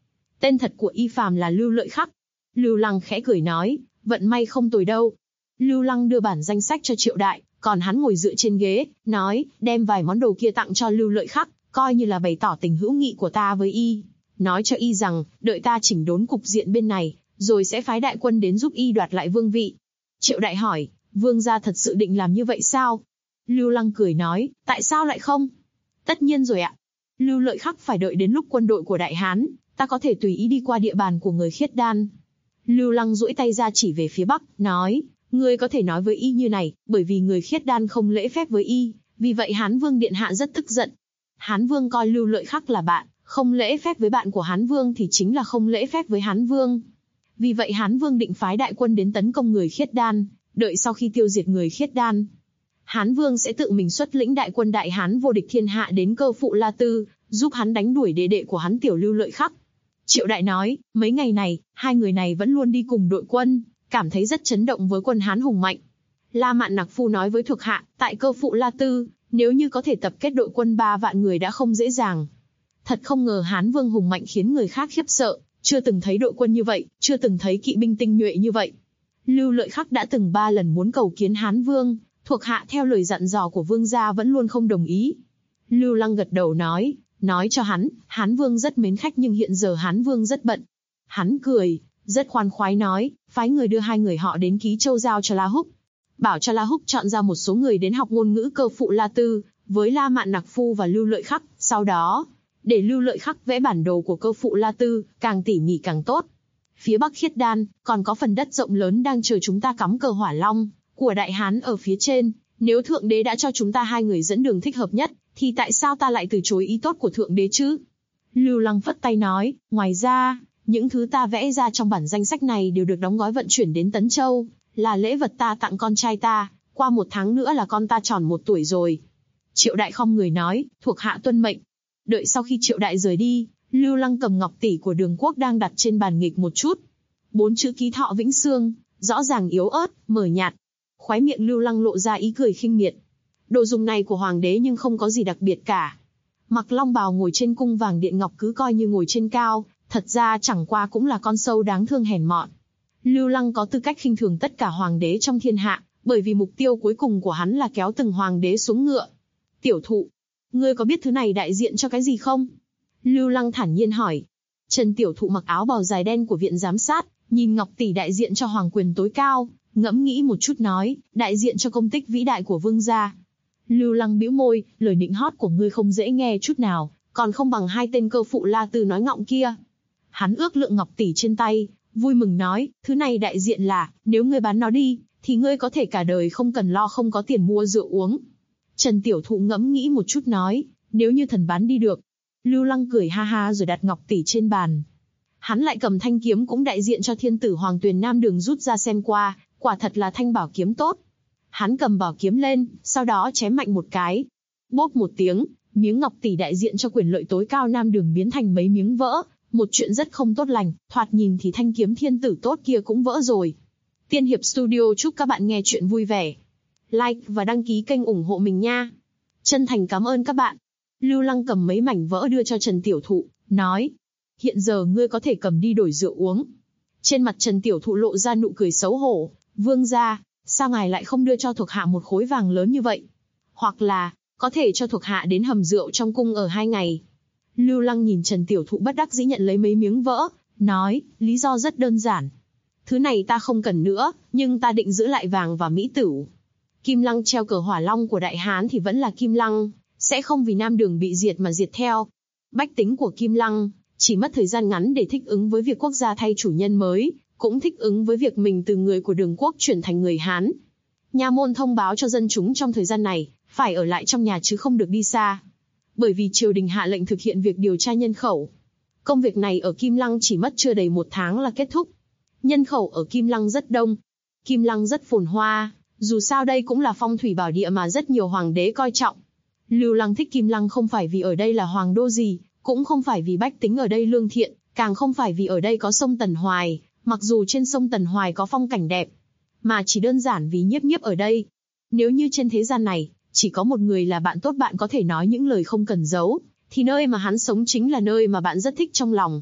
Speaker 2: Tên thật của y phàm là Lưu Lợi Khắc. Lưu Lăng khẽ cười nói, vận may không tồi đâu. Lưu Lăng đưa bản danh sách cho Triệu Đại, còn hắn ngồi dựa trên ghế, nói, đem vài món đồ kia tặng cho Lưu Lợi Khắc, coi như là bày tỏ tình hữu nghị của ta với y. Nói cho y rằng, đợi ta chỉnh đốn cục diện bên này, rồi sẽ phái đại quân đến giúp y đoạt lại vương vị. Triệu Đại hỏi, vương gia thật sự định làm như vậy sao? Lưu Lăng cười nói, tại sao lại không? Tất nhiên rồi ạ. Lưu Lợi Khắc phải đợi đến lúc quân đội của Đại Hán, ta có thể tùy ý đi qua địa bàn của người Khiết Đan. Lưu Lăng duỗi tay ra chỉ về phía bắc, nói, ngươi có thể nói với y như này, bởi vì người Khiết Đan không lễ phép với y, vì vậy Hán Vương điện hạ rất tức giận. Hán Vương coi Lưu Lợi Khắc là bạn, không lễ phép với bạn của Hán Vương thì chính là không lễ phép với Hán Vương. Vì vậy Hán Vương định phái đại quân đến tấn công người Khiết Đan, đợi sau khi tiêu diệt người Khiết Đan, Hán Vương sẽ tự mình xuất lĩnh đại quân Đại Hán vô địch thiên hạ đến Cơ Phụ La Tư, giúp hắn đánh đuổi đệ đệ của hắn tiểu Lưu Lợi Khắc. Triệu Đại nói, mấy ngày này, hai người này vẫn luôn đi cùng đội quân, cảm thấy rất chấn động với quân Hán hùng mạnh. La Mạn Nặc Phu nói với thuộc hạ, tại Cơ Phụ La Tư, nếu như có thể tập kết đội quân 3 vạn người đã không dễ dàng. Thật không ngờ Hán Vương hùng mạnh khiến người khác khiếp sợ, chưa từng thấy đội quân như vậy, chưa từng thấy kỵ binh tinh nhuệ như vậy. Lưu Lợi Khắc đã từng 3 lần muốn cầu kiến Hán Vương, thuộc hạ theo lời dặn dò của vương gia vẫn luôn không đồng ý. Lưu Lăng gật đầu nói cho hắn, Hán Vương rất mến khách nhưng hiện giờ Hán Vương rất bận. Hắn cười, rất khoan khoái nói, phái người đưa 2 người họ đến Ký Châu giao cho La Húc. Bảo cho La Húc chọn ra một số người đến học ngôn ngữ Cơ Phụ La Tư, với La Mạn Nặc Phu và Lưu Lợi Khắc, sau đó, để Lưu Lợi Khắc vẽ bản đồ của Cơ Phụ La Tư, càng tỉ mỉ càng tốt. Phía Bắc Khiết Đan, còn có phần đất rộng lớn đang chờ chúng ta cắm cờ Hỏa Long của Đại Hán ở phía trên, nếu Thượng Đế đã cho chúng ta 2 người dẫn đường thích hợp nhất, thì tại sao ta lại từ chối ý tốt của Thượng Đế chứ? Lưu Lăng phất tay nói, ngoài ra, những thứ ta vẽ ra trong bản danh sách này đều được đóng gói vận chuyển đến Tấn Châu, là lễ vật ta tặng con trai ta, qua 1 tháng nữa là con ta tròn 1 tuổi rồi. Triệu Đại không người nói, thuộc hạ tuân mệnh. Đợi sau khi Triệu Đại rời đi, Lưu Lăng cầm ngọc tỷ của Đường Quốc đang đặt trên bàn nghịch một chút. 4 chữ Ký Thọ Vĩnh Xương, rõ ràng yếu ớt, mờ nhạt. Khóe miệng Lưu Lăng lộ ra ý cười khinh miệt. Đồ dùng này của hoàng đế nhưng không có gì đặc biệt cả. Mặc long bào ngồi trên cung vàng điện ngọc cứ coi như ngồi trên cao, thật ra chẳng qua cũng là con sâu đáng thương hèn mọn. Lưu Lăng có tư cách khinh thường tất cả hoàng đế trong thiên hạ, bởi vì mục tiêu cuối cùng của hắn là kéo từng hoàng đế xuống ngựa. Tiểu Thụ, ngươi có biết thứ này đại diện cho cái gì không? Lưu Lăng thản nhiên hỏi. Trần Tiểu Thụ mặc áo bào dài đen của viện giám sát, nhìn ngọc tỷ đại diện cho hoàng quyền tối cao, ngẫm nghĩ một chút nói, đại diện cho công tích vĩ đại của vương gia. Lưu Lăng bĩu môi, lời nịnh hót của ngươi không dễ nghe chút nào, còn không bằng 2 tên Cơ Phụ La Tư nói ngọng kia. Hắn ước lượng ngọc tỷ trên tay, vui mừng nói, thứ này đại diện là, nếu ngươi bán nó đi, thì ngươi có thể cả đời không cần lo không có tiền mua rượu uống. Trần Tiểu Thụ ngẫm nghĩ một chút nói, nếu như thần bán đi được. Lưu Lăng cười ha ha rồi đặt ngọc tỷ trên bàn. Hắn lại cầm thanh kiếm cũng đại diện cho thiên tử Hoàng Tuyền Nam Đường rút ra xem qua, quả thật là thanh bảo kiếm tốt. Hắn cầm bảo kiếm lên, sau đó chém mạnh một cái. Bốp một tiếng, miếng ngọc tỷ đại diện cho quyền lợi tối cao Nam Đường biến thành mấy miếng vỡ, một chuyện rất không tốt lành, thoạt nhìn thì thanh kiếm thiên tử tốt kia cũng vỡ rồi. Tiên Hiệp Studio chúc các bạn nghe chuyện vui vẻ. Like và đăng ký kênh ủng hộ mình nha. Chân thành cảm ơn các bạn. Lưu Lăng cầm mấy mảnh vỡ đưa cho Trần Tiểu Thụ, nói, hiện giờ ngươi có thể cầm đi đổi rượu uống. Trên mặt Trần Tiểu Thụ lộ ra nụ cười xấu hổ, vương gia, sao ngài lại không đưa cho thuộc hạ một khối vàng lớn như vậy? Hoặc là, có thể cho thuộc hạ đến hầm rượu trong cung ở 2 ngày. Lưu Lăng nhìn Trần Tiểu Thụ bất đắc dĩ nhận lấy mấy miếng vỡ, nói, lý do rất đơn giản. Thứ này ta không cần nữa, nhưng ta định giữ lại vàng và mỹ tửu. Kim Lăng treo cờ Hỏa Long của Đại Hán thì vẫn là Kim Lăng, sẽ không vì Nam Đường bị diệt mà diệt theo. Bách tính của Kim Lăng chỉ mất thời gian ngắn để thích ứng với việc quốc gia thay chủ nhân mới, cũng thích ứng với việc mình từ người của Đường Quốc chuyển thành người Hán. Nha môn thông báo cho dân chúng trong thời gian này, phải ở lại trong nhà chứ không được đi xa. Bởi vì triều đình hạ lệnh thực hiện việc điều tra nhân khẩu. Công việc này ở Kim Lăng chỉ mất chưa đầy 1 tháng là kết thúc. Nhân khẩu ở Kim Lăng rất đông. Kim Lăng rất phồn hoa, dù sao đây cũng là phong thủy bảo địa mà rất nhiều hoàng đế coi trọng. Lưu Lăng thích Kim Lăng không phải vì ở đây là hoàng đô gì, cũng không phải vì bách tính ở đây lương thiện, càng không phải vì ở đây có sông Tần Hoài, mặc dù trên sông Tần Hoài có phong cảnh đẹp, mà chỉ đơn giản vì Nhiếp Nhiếp ở đây. Nếu như trên thế gian này, chỉ có một người là bạn tốt bạn có thể nói những lời không cần giấu, thì nơi mà hắn sống chính là nơi mà bạn rất thích trong lòng.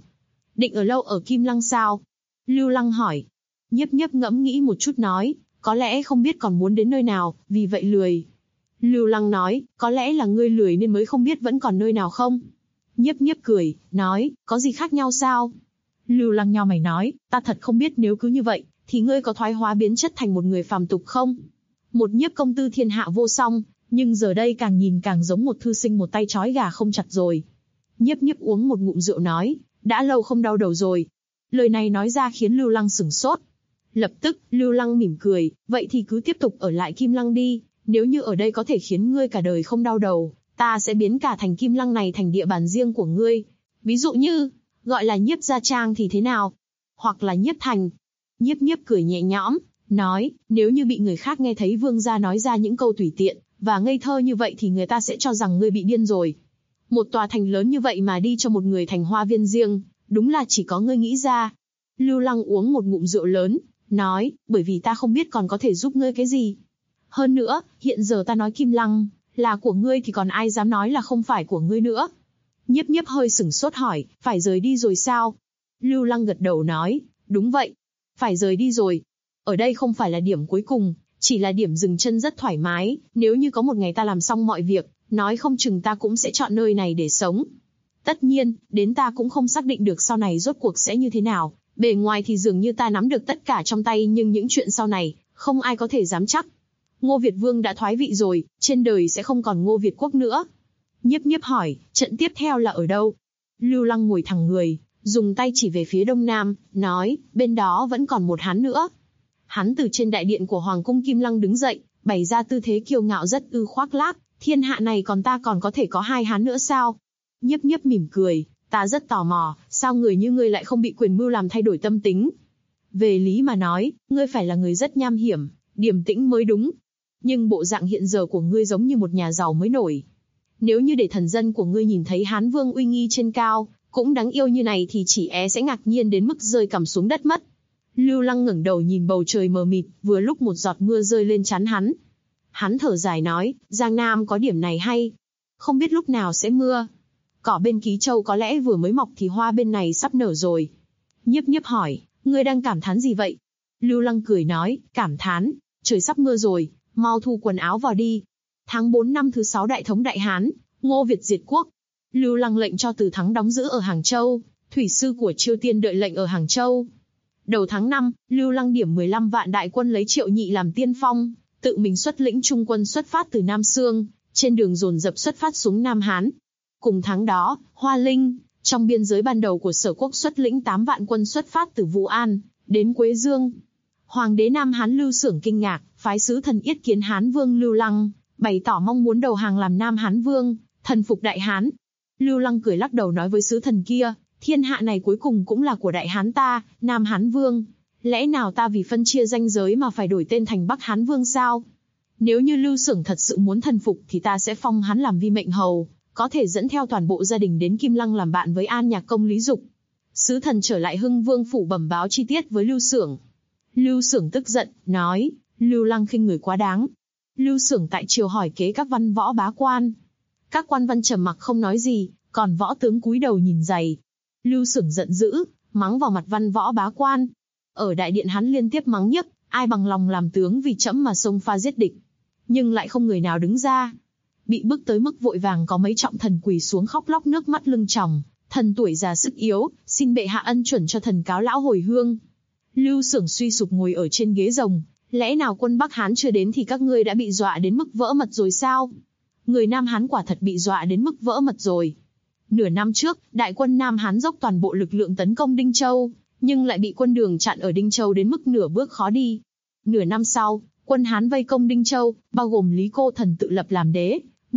Speaker 2: Định ở lâu ở Kim Lăng sao? Lưu Lăng hỏi. Nhiếp Nhiếp ngẫm nghĩ một chút nói, có lẽ không biết còn muốn đến nơi nào, vì vậy lười. Lưu Lăng nói, có lẽ là ngươi lười nên mới không biết vẫn còn nơi nào không? Nhiếp Nhiếp cười, nói, có gì khác nhau sao? Lưu Lăng nhao mày nói, ta thật không biết nếu cứ như vậy, thì ngươi có thoái hóa biến chất thành một người phàm tục không? Một Nhiếp công tư thiên hạ vô song, nhưng giờ đây càng nhìn càng giống một thư sinh một tay trói gà không chặt rồi. Nhiếp Nhiếp uống một ngụm rượu nói, đã lâu không đau đầu rồi. Lời này nói ra khiến Lưu Lăng sửng sốt. Lập tức, Lưu Lăng mỉm cười, vậy thì cứ tiếp tục ở lại Kim Lăng đi, nếu như ở đây có thể khiến ngươi cả đời không đau đầu, ta sẽ biến cả thành Kim Lăng này thành địa bàn riêng của ngươi. Ví dụ như, gọi là Nhiếp Gia Trang thì thế nào? Hoặc là Nhiếp Thành. Nhiếp Nhiếp cười nhẹ nhõm, nói, nếu như bị người khác nghe thấy vương gia nói ra những câu tùy tiện và ngây thơ như vậy thì người ta sẽ cho rằng ngươi bị điên rồi. Một tòa thành lớn như vậy mà đi cho một người thành hoa viên riêng, đúng là chỉ có ngươi nghĩ ra. Lưu Lăng uống một ngụm rượu lớn, nói, bởi vì ta không biết còn có thể giúp ngươi cái gì. Hơn nữa, hiện giờ ta nói Kim Lăng là của ngươi thì còn ai dám nói là không phải của ngươi nữa. Nhiếp Nhiếp hơi sửng sốt hỏi, phải rời đi rồi sao? Lưu Lăng gật đầu nói, đúng vậy, phải rời đi rồi. Ở đây không phải là điểm cuối cùng, chỉ là điểm dừng chân rất thoải mái, nếu như có một ngày ta làm xong mọi việc, nói không chừng ta cũng sẽ chọn nơi này để sống. Tất nhiên, đến ta cũng không xác định được sau này rốt cuộc sẽ như thế nào, bề ngoài thì dường như ta nắm được tất cả trong tay nhưng những chuyện sau này, không ai có thể dám chắc. Ngô Việt Vương đã thoái vị rồi, trên đời sẽ không còn Ngô Việt Quốc nữa. Nhiếp Nhiếp hỏi, trận tiếp theo là ở đâu? Lưu Lăng ngồi thẳng người, dùng tay chỉ về phía đông nam, nói, bên đó vẫn còn một Hán nữa. Hắn từ trên đại điện của Hoàng cung Kim Lăng đứng dậy, bày ra tư thế kiêu ngạo rất khoác lác, thiên hạ này ta còn có thể có hai Hán nữa sao? Nhiếp Nhiếp mỉm cười, ta rất tò mò, sao người như ngươi lại không bị quyền mưu làm thay đổi tâm tính? Về lý mà nói, ngươi phải là người rất nham hiểm, điềm tĩnh mới đúng. Nhưng bộ dạng hiện giờ của ngươi giống như một nhà giàu mới nổi. Nếu như để thần dân của ngươi nhìn thấy Hán Vương uy nghi trên cao, cũng đáng yêu như này thì chỉ sẽ ngạc nhiên đến mức rơi cằm xuống đất mất. Lưu Lăng ngẩng đầu nhìn bầu trời mờ mịt, vừa lúc một giọt mưa rơi lên trán hắn. Hắn thở dài nói, Giang Nam có điểm này hay. Không biết lúc nào sẽ mưa. Cỏ bên Ký Châu có lẽ vừa mới mọc thì hoa bên này sắp nở rồi. Nhiếp Nhiếp hỏi, ngươi đang cảm thán gì vậy? Lưu Lăng cười nói, cảm thán, trời sắp mưa rồi, mau thu quần áo vào đi. Tháng 4 năm thứ 6 Đại Thống Đại Hán, Ngô Việt diệt quốc. Lưu Lăng lệnh cho Từ Thắng đóng giữ ở Hàng Châu, thủy sư của Chiêu Tiên đợi lệnh ở Hàng Châu. Đầu tháng 5, Lưu Lăng điểm 15 vạn đại quân lấy Triệu Nhị làm tiên phong, tự mình xuất lĩnh trung quân xuất phát từ Nam Xương, trên đường dồn dập xuất phát xuống Nam Hán. Cùng tháng đó, Hoa Linh, trong biên giới ban đầu của Sở Quốc xuất lĩnh 8 vạn quân xuất phát từ Vũ An, đến Quế Dương. Hoàng đế Nam Hán Lưu Xưởng kinh ngạc, phái sứ thần yết kiến Hán Vương Lưu Lăng, bày tỏ mong muốn đầu hàng làm Nam Hán Vương, thần phục Đại Hán. Lưu Lăng cười lắc đầu nói với sứ thần kia, thiên hạ này cuối cùng cũng là của Đại Hán ta, Nam Hán Vương. Lẽ nào ta vì phân chia ranh giới mà phải đổi tên thành Bắc Hán Vương sao? Nếu như Lưu Xưởng thật sự muốn thần phục thì ta sẽ phong hắn làm vi mệnh hầu, có thể dẫn theo toàn bộ gia đình đến Kim Lăng làm bạn với An Nhạc Công Lý Dục. Sứ thần trở lại Hưng Vương phủ bẩm báo chi tiết với Lưu Xưởng. Lưu Xưởng tức giận, nói, Lưu Lăng khinh người quá đáng. Lưu Xưởng tại triều hỏi kế các văn võ bá quan. Các quan văn trầm mặc không nói gì, còn võ tướng cúi đầu nhìn giày. Lưu Xưởng giận dữ, mắng vào mặt văn võ bá quan. Ở đại điện hắn liên tiếp mắng nhức, ai bằng lòng làm tướng vì trẫm mà xông pha giết địch. Nhưng lại không người nào đứng ra. Bị bức tới mức vội vàng có mấy trọng thần quỳ xuống khóc lóc nước mắt lưng tròng. Thần tuổi già sức yếu, xin bệ hạ ân chuẩn cho thần cáo lão hồi hương. Lưu Xưởng suy sụp ngồi ở trên ghế rồng. Lẽ nào quân Bắc Hán chưa đến thì các ngươi đã bị dọa đến mức vỡ mật rồi sao? Người Nam Hán quả thật bị dọa đến mức vỡ mật rồi. Nửa năm trước, đại quân Nam Hán dốc toàn bộ lực lượng tấn công Đinh Châu, nhưng lại bị quân Đường chặn ở Đinh Châu đến mức nửa bước khó đi. Nửa năm sau, quân Hán vây công Đinh Châu, bao gồm Lý Cô Thần tự lập làm đế,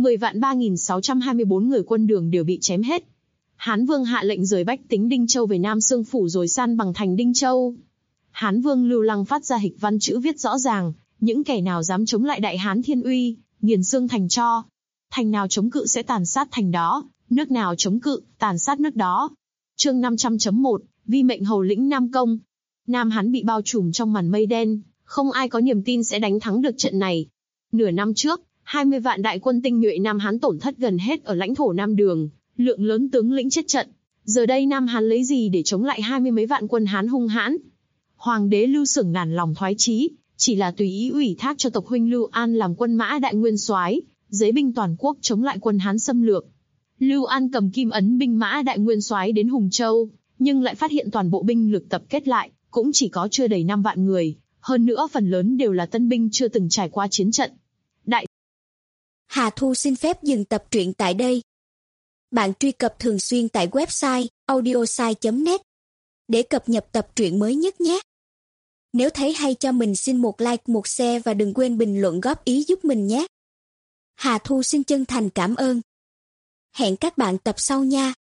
Speaker 2: 10.3624 người quân Đường đều bị chém hết. Hán Vương hạ lệnh rời bách tính Đinh Châu về Nam Xương phủ rồi san bằng thành Đinh Châu. Hán Vương Lưu Lăng phát ra hịch văn chữ viết rõ ràng, những kẻ nào dám chống lại Đại Hán thiên uy, nghiền xương thành tro. Thành nào chống cự sẽ tàn sát thành đó, nước nào chống cự, tàn sát nước đó. Chương 500.1, vi mệnh hầu lĩnh Nam Công. Nam Hán bị bao trùm trong màn mây đen, không ai có niềm tin sẽ đánh thắng được trận này. Nửa năm trước, 20 vạn đại quân tinh nhuệ Nam Hán tổn thất gần hết ở lãnh thổ Nam Đường, lượng lớn tướng lĩnh chết trận. Giờ đây Nam Hán lấy gì để chống lại 20 mấy vạn quân Hán hung hãn? Hoàng đế Lưu Xưởng nản lòng thoái chí, chỉ là tùy ý ủy thác cho tộc huynh Lưu An làm quân mã đại nguyên soái, giấy binh toàn quốc chống lại quân Hán xâm lược. Lưu An cầm kim ấn binh mã đại nguyên soái đến Hùng Châu, nhưng lại phát hiện toàn bộ binh lực tập kết lại, cũng chỉ có chưa đầy 5 vạn người, hơn nữa phần lớn đều là tân binh chưa từng trải qua chiến trận.
Speaker 3: Hà Thu xin phép dừng tập truyện tại đây. Bạn truy cập thường xuyên tại website audiosai.net để cập nhật tập truyện mới nhất nhé. Nếu thấy hay cho mình xin một like, một share và đừng quên bình luận góp ý giúp mình nhé. Hà Thu xin chân thành cảm ơn. Hẹn các bạn tập sau nha.